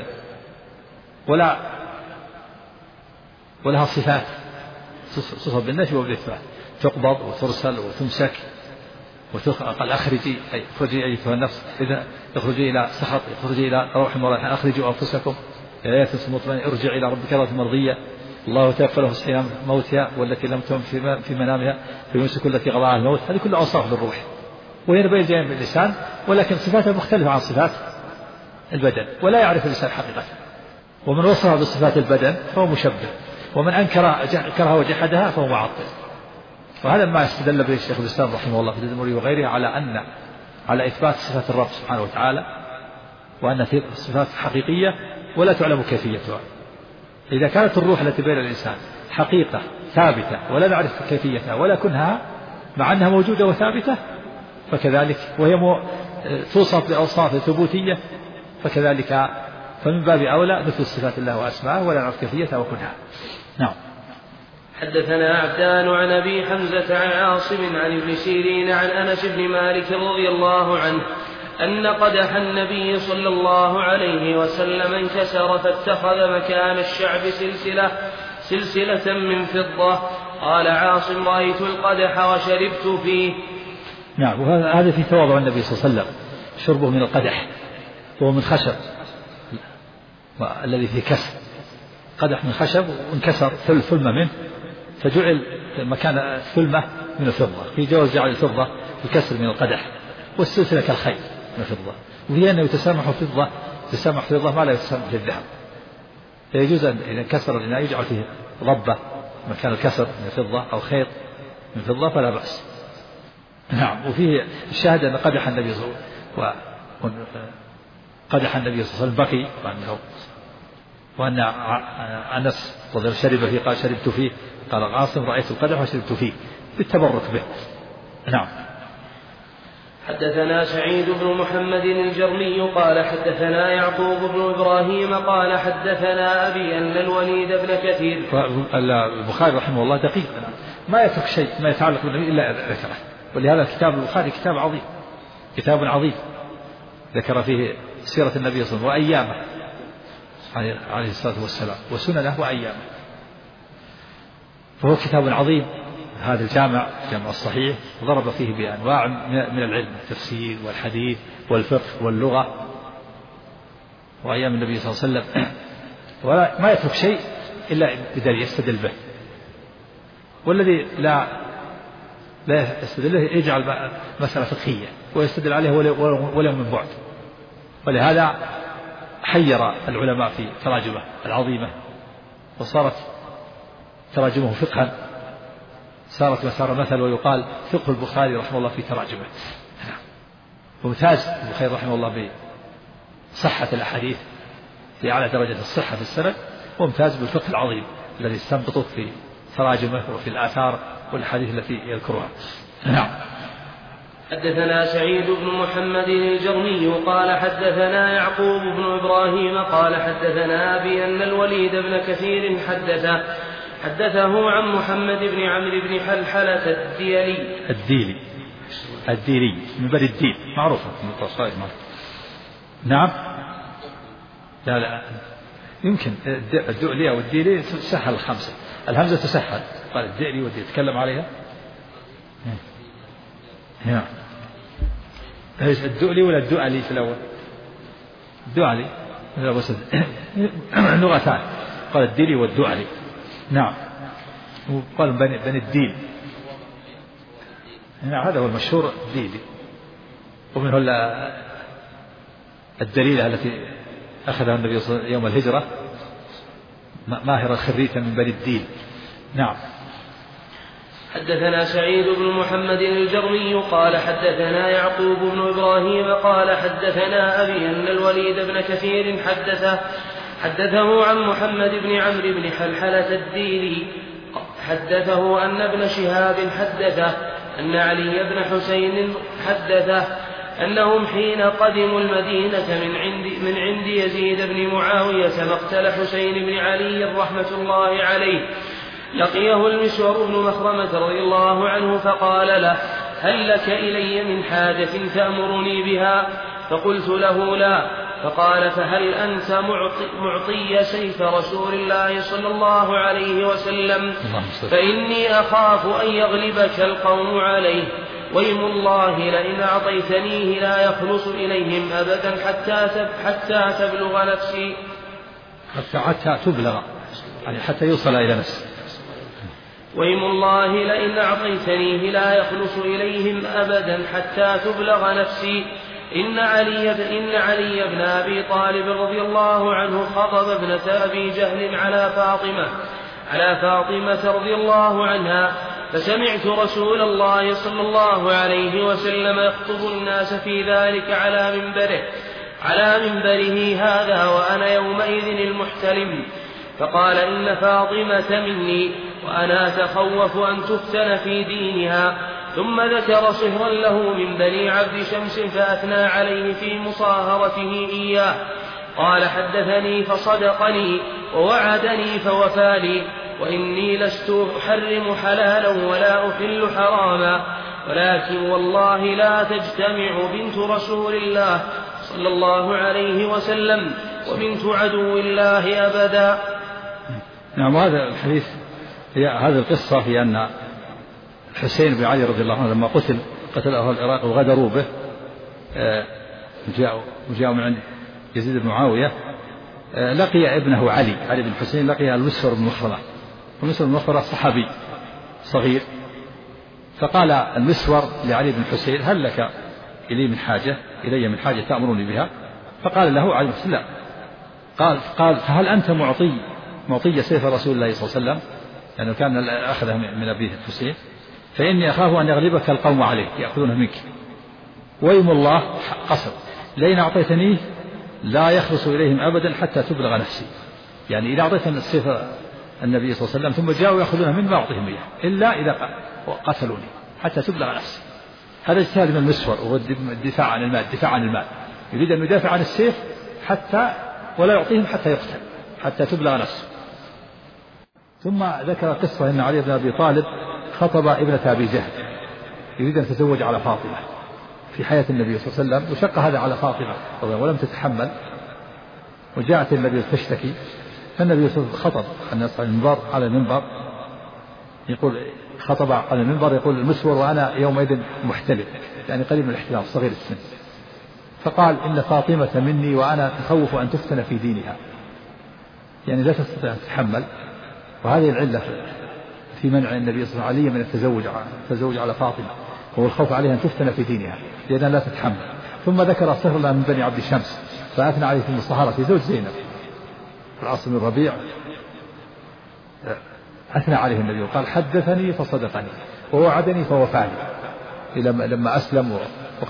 [SPEAKER 2] ولها صفات صفة بالنفي وبالإثبات، تقبض وترسل وتمسك وتقال أخرجي أي اخرجي أيتها النفس إذا اخرجي إلى سخط، اخرجي إلى روح وريحان، أخرجوا أنفسكم يا نفس مطمئنة ارجع إلى ربك راضية مرضية، الله توفى في صيام موتها والتي لم تم في منامها فيمسك التي قضاها الموت. هذه كلها أوصاف للروح وهي بين جانب اللسان، ولكن صفاتها مختلفة عن صفات البدن ولا يعرف اللسان حقيقة. ومن وصفها بصفات البدن فهو مشبه، ومن أنكرها وجحدها فهو معطل. وهذا ما استدل به الشيخ الإسلام رحمه الله في التدمري وغيره على إثبات صفات الرب سبحانه وتعالى، وأن في صفات حقيقية ولا تعلم كيفيتها. إذا كانت الروح التي بين الإنسان حقيقة ثابتة ولا نعرف كيفيتها ولا كنها مع أنها موجودة وثابتة فكذلك، وهي توصف بأوصاف ثبوتية فكذلك فمن باب أولى مثل صفات الله وأسماءه ولا نعرف كيفيتها وكنها. نعم.
[SPEAKER 3] حدثنا عبدان عن أبي حمزة عن عاصم عن ابن سيرين عن أنس بن مالك رضي الله عنه أن قدح النبي صلى الله عليه وسلم انكسر فاتخذ مكان الشعب سلسلة من فضة. قال عاصم رأيت القدح وشربت فيه.
[SPEAKER 2] نعم. وهذا في تواضع النبي صلى الله عليه وسلم، شربه من القدح وهو من خشب الذي فيه كسر، قدح من خشب وانكسر ثلمة منه فجعل مكان الثلمة من الفضة، في جواز جعل الفضة الكسر من القدح والسلسلة كالخيل من الفضة. وهي أنه يتسامح فضة ما لا يتسامح في الذهب، فيجوز أن إذا كسر الإناء يجعل فيه ضبة مكان الكسر من الفضة أو خيط من الفضة فلا بأس. نعم. وفيه الشاهد أن قدح النبي صلى الله عليه وسلم بقي، وأن أنس رضي الله شرب فيه قال شربت فيه، قال عاصم رأيت القدح وشربت فيه بالتبرك به. نعم.
[SPEAKER 3] حدثنا سعيد بن محمد الجرمي قال حدثنا يعقوب بن إبراهيم قال حدثنا أبي أن الوليد بن كثير.
[SPEAKER 2] البخاري رحمه الله دقيق ما يترك شيء ما يتعلق بالنبي إلا ذكره، ولهذا كتاب البخاري كتاب عظيم ذكر فيه سيرة النبي صلى الله عليه وسلم وأيامه عليه الصلاة والسلام وسننه وأيامه، فهو كتاب عظيم هذا الجامع الصحيح ضرب فيه بأنواع من العلم، التفسير والحديث والفقه واللغة وأيام النبي صلى الله عليه وسلم، وما يترك شيء إلا بدليل يستدل به، والذي لا يستدل به يجعل مسألة فقهية ويستدل عليه ولو من بعد. ولهذا حير العلماء في تراجمه العظيمة، وصارت تراجمه فقها، صارت مسار مثل، ويقال فقه البخاري رحمه الله في تراجمه. وممتاز البخاري رحمه الله بصحة الأحاديث في أعلى درجة الصحة في السند، وممتاز بالفقه العظيم الذي استنبطه في تراجمه وفي الآثار والحديث التي يذكرها. نعم.
[SPEAKER 3] حدثنا سعيد بن محمد الجرمي قال حدثنا يعقوب بن إبراهيم قال حدثنا أبي أن الوليد بن كثير حدثه عن محمد بن عمرو بن حلحلة
[SPEAKER 2] الديلي من بني الدين معروفة من التصائف. نعم. لا يمكن الدؤلي أو الديلي سهل الخمسة، الهمزة تسهل، قال الدئلي والدي يتكلم عليها. نعم. الدؤلي ولا الدؤلي في الأول؟ الدؤلي لغتان، قال الديلي والدؤلي. نعم. وقال بني الدين. نعم هذا هو المشهور الديلي. ومنه الدليلة التي أخذها النبي صلى الله عليه وسلم يوم الهجرة، ماهرا خريتا من بني الدين. نعم.
[SPEAKER 3] حدثنا سعيد بن محمد الجرمي قال حدثنا يعقوب بن إبراهيم قال حدثنا أبي أن الوليد بن كثير حدثه عن محمد بن عمرو بن حلحلة الديلي حدثه أن ابن شهاب حدثه أن علي بن حسين حدثه أنهم حين قدموا المدينة من عند يزيد بن معاوية مقتل حسين بن علي رحمة الله عليه، لقيه المسور بن مخرمة رضي الله عنه فقال له: هل لك إلي من حاجة تأمرني بها؟ فقلت له: لا. فقال: فهل أنت معطي سيف رسول الله صلى الله عليه وسلم؟ فإني أخاف أن يغلبك القوم عليه، ويم الله لئن أعطيتنيه لا يخلص إليهم أبدا حتى تبلغ نفسي.
[SPEAKER 2] حتى تبلغ يعني حتى يوصل إلى نفسي.
[SPEAKER 3] ويم الله لئن أعطيتنيه لا يخلص إليهم أبدا حتى تبلغ نفسي. إن علي بن أبي طالب رضي الله عنه خطب ابنة أبي جهل على فاطمة رضي الله عنها، فسمعت رسول الله صلى الله عليه وسلم يخطب الناس في ذلك على منبره هذا وأنا يومئذ المحتلم، فقال: إن فاطمة مني وأنا أتخوف أن تفتن في دينها. ثم ذكر صهرا له من بني عبد شمس فأثنى عليه في مصاهرته إياه. قال: حدثني فصدقني ووعدني فوفاني، وإني لست أحرم حلالا ولا أحل حراما، ولكن والله لا تجتمع بنت رسول الله صلى الله عليه وسلم وبنت عدو الله أبدا.
[SPEAKER 2] نعم. هذا الحديث هذه القصة في أن الحسين بن علي رضي الله عنه لما قتل أهل العراق وغدروا به وجاءوا من عند يزيد بن معاوية، لقي ابنه علي بن حسين، لقي المسور بن مخرمة، والمسور بن مخرمة صحابي صغير، فقال المسور لعلي بن حسين: هل لك إلي من حاجة تأمرني بها؟ فقال له علي بن حسين: لا. قال: فهل أنت معطي سيف رسول الله صلى الله عليه وسلم؟ لأنه كان أخذه من أبيه الحسين، فإني أخاف أن يغلبك القوم عليه يأخذونه منك، ويم الله قصر لئن أعطيتنيه لا يخلص إليهم أبدا حتى تبلغ نفسي. يعني إذا أعطيتني السيف النبي صلى الله عليه وسلم ثم جاءوا يأخذونه من ما أعطيهم إياه إلا إذا قتلوني حتى تبلغ نفسي. هذا اجتهاد من المسور والدفاع عن المال، يريد أن يدافع عن السيف حتى ولا يعطيهم حتى يقتل حتى تبلغ نفسه. ثم ذكر قصة أن علي بن أبي طالب خطب ابنة أبي جهل، يريد أن تتزوج على فاطمة في حياة النبي صلى الله عليه وسلم، وشق هذا على فاطمة ولم تتحمل، وجاءت النبي تشتكي، فالنبي صلى الله عليه وسلم خطب أن يصعد على المنبر يقول خطب على المنبر يقول المسور وأنا يومئذ محتلم، يعني قريب من الاحتلام صغير السن، فقال إن فاطمة مني وأنا أتخوف أن تفتن في دينها، يعني لا تستطيع أن تتحمل. وهذه العلة في منع النبي صلى الله عليه وسلم من التزوج على فاطمة، هو الخوف عليها أن تفتن في دينها لأنها لا تتحمل. ثم ذكر صهر الله من بني عبد الشمس فأثنى عليه في المصهرة في زوج زينب العاص بن الربيع، أثنى عليه النبي وقال حدثني فصدقني ووعدني فوفاني، لما أسلم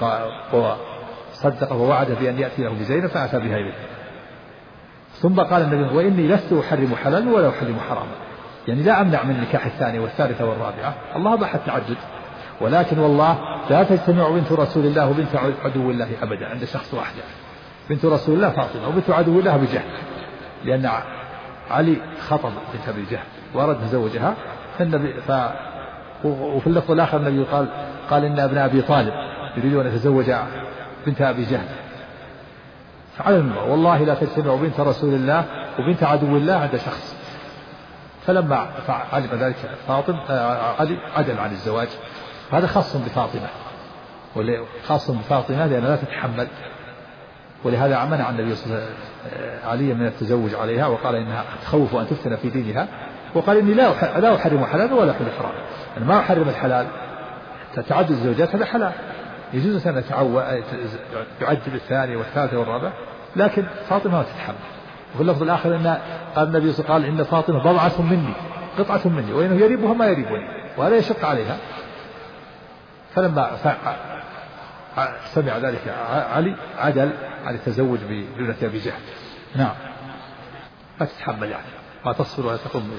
[SPEAKER 2] وصدق ووعد بأن يأتي له بزينب فأتى بها إليه. ثم قال النبي وإني لست أحرم حلالا ولا أحرم حراما، يعني لا أمنع من النكاح الثاني والثالثة والرابعة، الله أباح التعدد، ولكن والله لا تجتمع بنت رسول الله وبنت عدو الله أبدا عند شخص واحد. بنت رسول الله فاطمة وبنت عدو الله أبي جهل، لأن علي خطب بنت أبي جهل وأراد تزوجها، وفي اللفظ الآخر النبي قال إن ابن أبي طالب يريدون أن يتزوج بنت أبي جهل. فعلى المنبر والله لا تجتمع بنت رسول الله وبنت عدو الله عند شخص. فلما علم ذلك علي عدل عن الزواج. هذا خاص بفاطمة، خاص بفاطمة لأنها لا تتحمل، ولهذا منع النبي صلى الله عليه وسلم علي من التزوج عليها وقال إنها تخوف أن تفتن في دينها، وقال إني لا أحرم حلالا ولا أحرم حرام، أنا ما أحرم الحلال، تعدد الزوجات هذا حلال يجوز أن يعدل الثاني والثالثة والرابع، لكن فاطمة ما تتحمل. وفي اللفظ الآخر إن قال النبي صلى الله عليه وسلم إن فاطمة بضعة مني قطعة مني وإنه يريبها ما يريبني، وهذا يشق عليها. فلما سمع ذلك علي عدل عن التزوج بابنة أبي جهل. نعم ما تتحمل يعني ما تصبر ولا تقوم.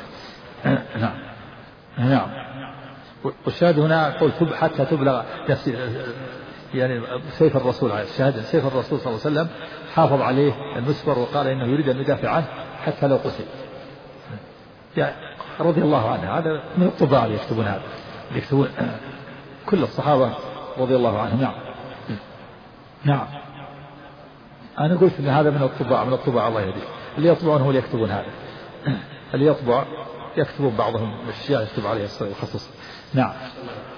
[SPEAKER 2] نعم والشاهد هنا قول حتى تبلغ يعني سيف الرسول عليه الشهادة، سيف الرسول صلى الله عليه وسلم حافظ عليه المسبر وقال إنه يريد أن يدافع عنه حتى لو قتل يعني رضي الله عنه. هذا من الطباع اللي يكتبون هذا، يكتبون كل الصحابة رضي الله عنهم. نعم أنا قلت إن هذا من الطباع الله يهديه، اللي يطبعون هو اللي يكتبون هذا، اللي يطبع يكتبون بعضهم الشيء يكتب عليه الصلاة والخصوص. نعم.